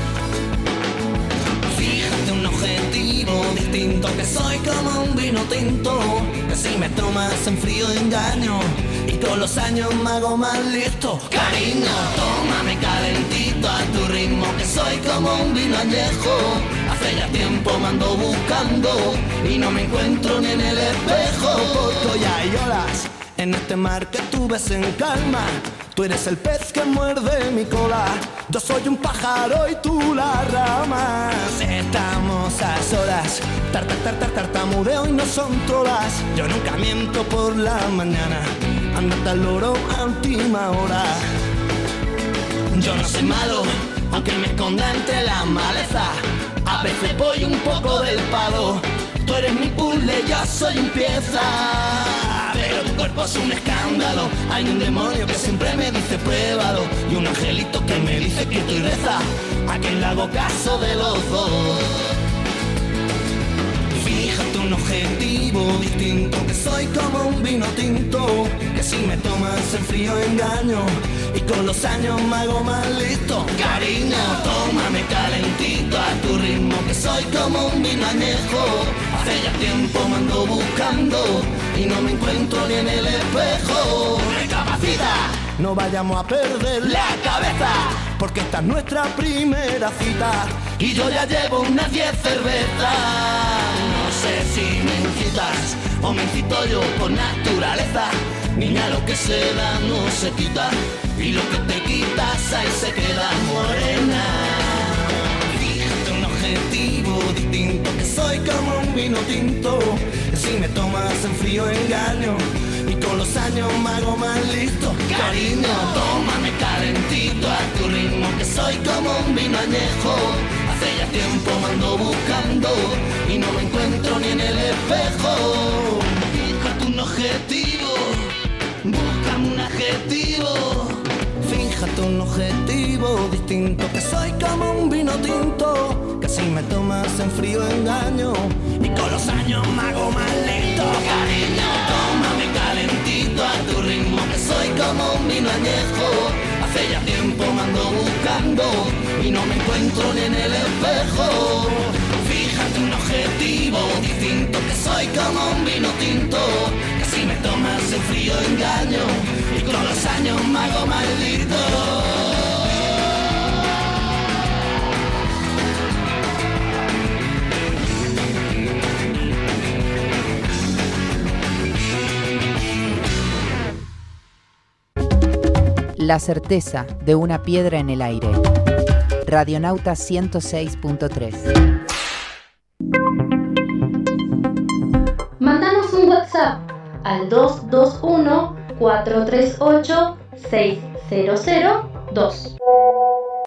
Fíjate un objetivo distinto, que soy como un vino tinto, que si me tomas en frío engaño y con los años me hago más listo. Cariño, tómame calentito a tu ritmo, que soy como un vino añejo. Hace ya tiempo me ando buscando y no me encuentro ni en el espejo. Porque hoy hay olas en este mar que tú ves en calma. Tú eres el pez que muerde mi cola, yo soy un pájaro y tú la rama. Estamos a solas, tar, tar, tar, tar, tartamudeo y no son todas. Yo nunca miento por la mañana, andate al loro a última hora. Yo no soy malo, aunque me esconda entre la maleza. A veces voy un poco del palo. Tú eres mi puzzle, yo soy un pieza. Pero tu cuerpo es un escándalo. Hay un demonio que siempre me dice pruébalo, y un angelito que me dice que estoy reza. A quien le hago caso de los dos. Fíjate un objetivo distinto, que soy como un vino tinto, que si me tomas en frío engaño y con los años me hago más listo. Cariño, tómame calentito a tu ritmo, que soy como un vino añejo. Hace ya tiempo me ando buscando y no me encuentro ni en el espejo. Recapacita, no vayamos a perder la cabeza, porque esta es nuestra primera cita y yo ya llevo unas diez cervezas. No sé si me incitas o me incito yo por naturaleza. Niña, lo que se da no se quita, y lo que te quitas ahí se queda morena. Fíjate un objetivo distinto, que soy como un vino tinto, que si me tomas en frío engaño y con los años me hago más listo. Cariño, tómame calentito a tu ritmo, que soy como un vino añejo. Hace ya tiempo me ando buscando y no me encuentro ni en el espejo. Fíjate un objetivo, búscame un adjetivo. Fíjate un objetivo distinto, que soy como un vino tinto, que si me tomas en frío engaño y con los años me hago más listo. Cariño, tómame calentito a tu ritmo, que soy como un vino añejo. Hace ya tiempo me ando buscando y no me encuentro ni en el espejo. Fíjate un objetivo distinto, que soy como un vino tinto, que si me tomas en frío engaño y con los años me hago maldito. La certeza de una piedra en el aire. Radionauta ciento seis punto tres. Mandanos un WhatsApp al dos dos uno, cuatro tres ocho, seis cero cero dos.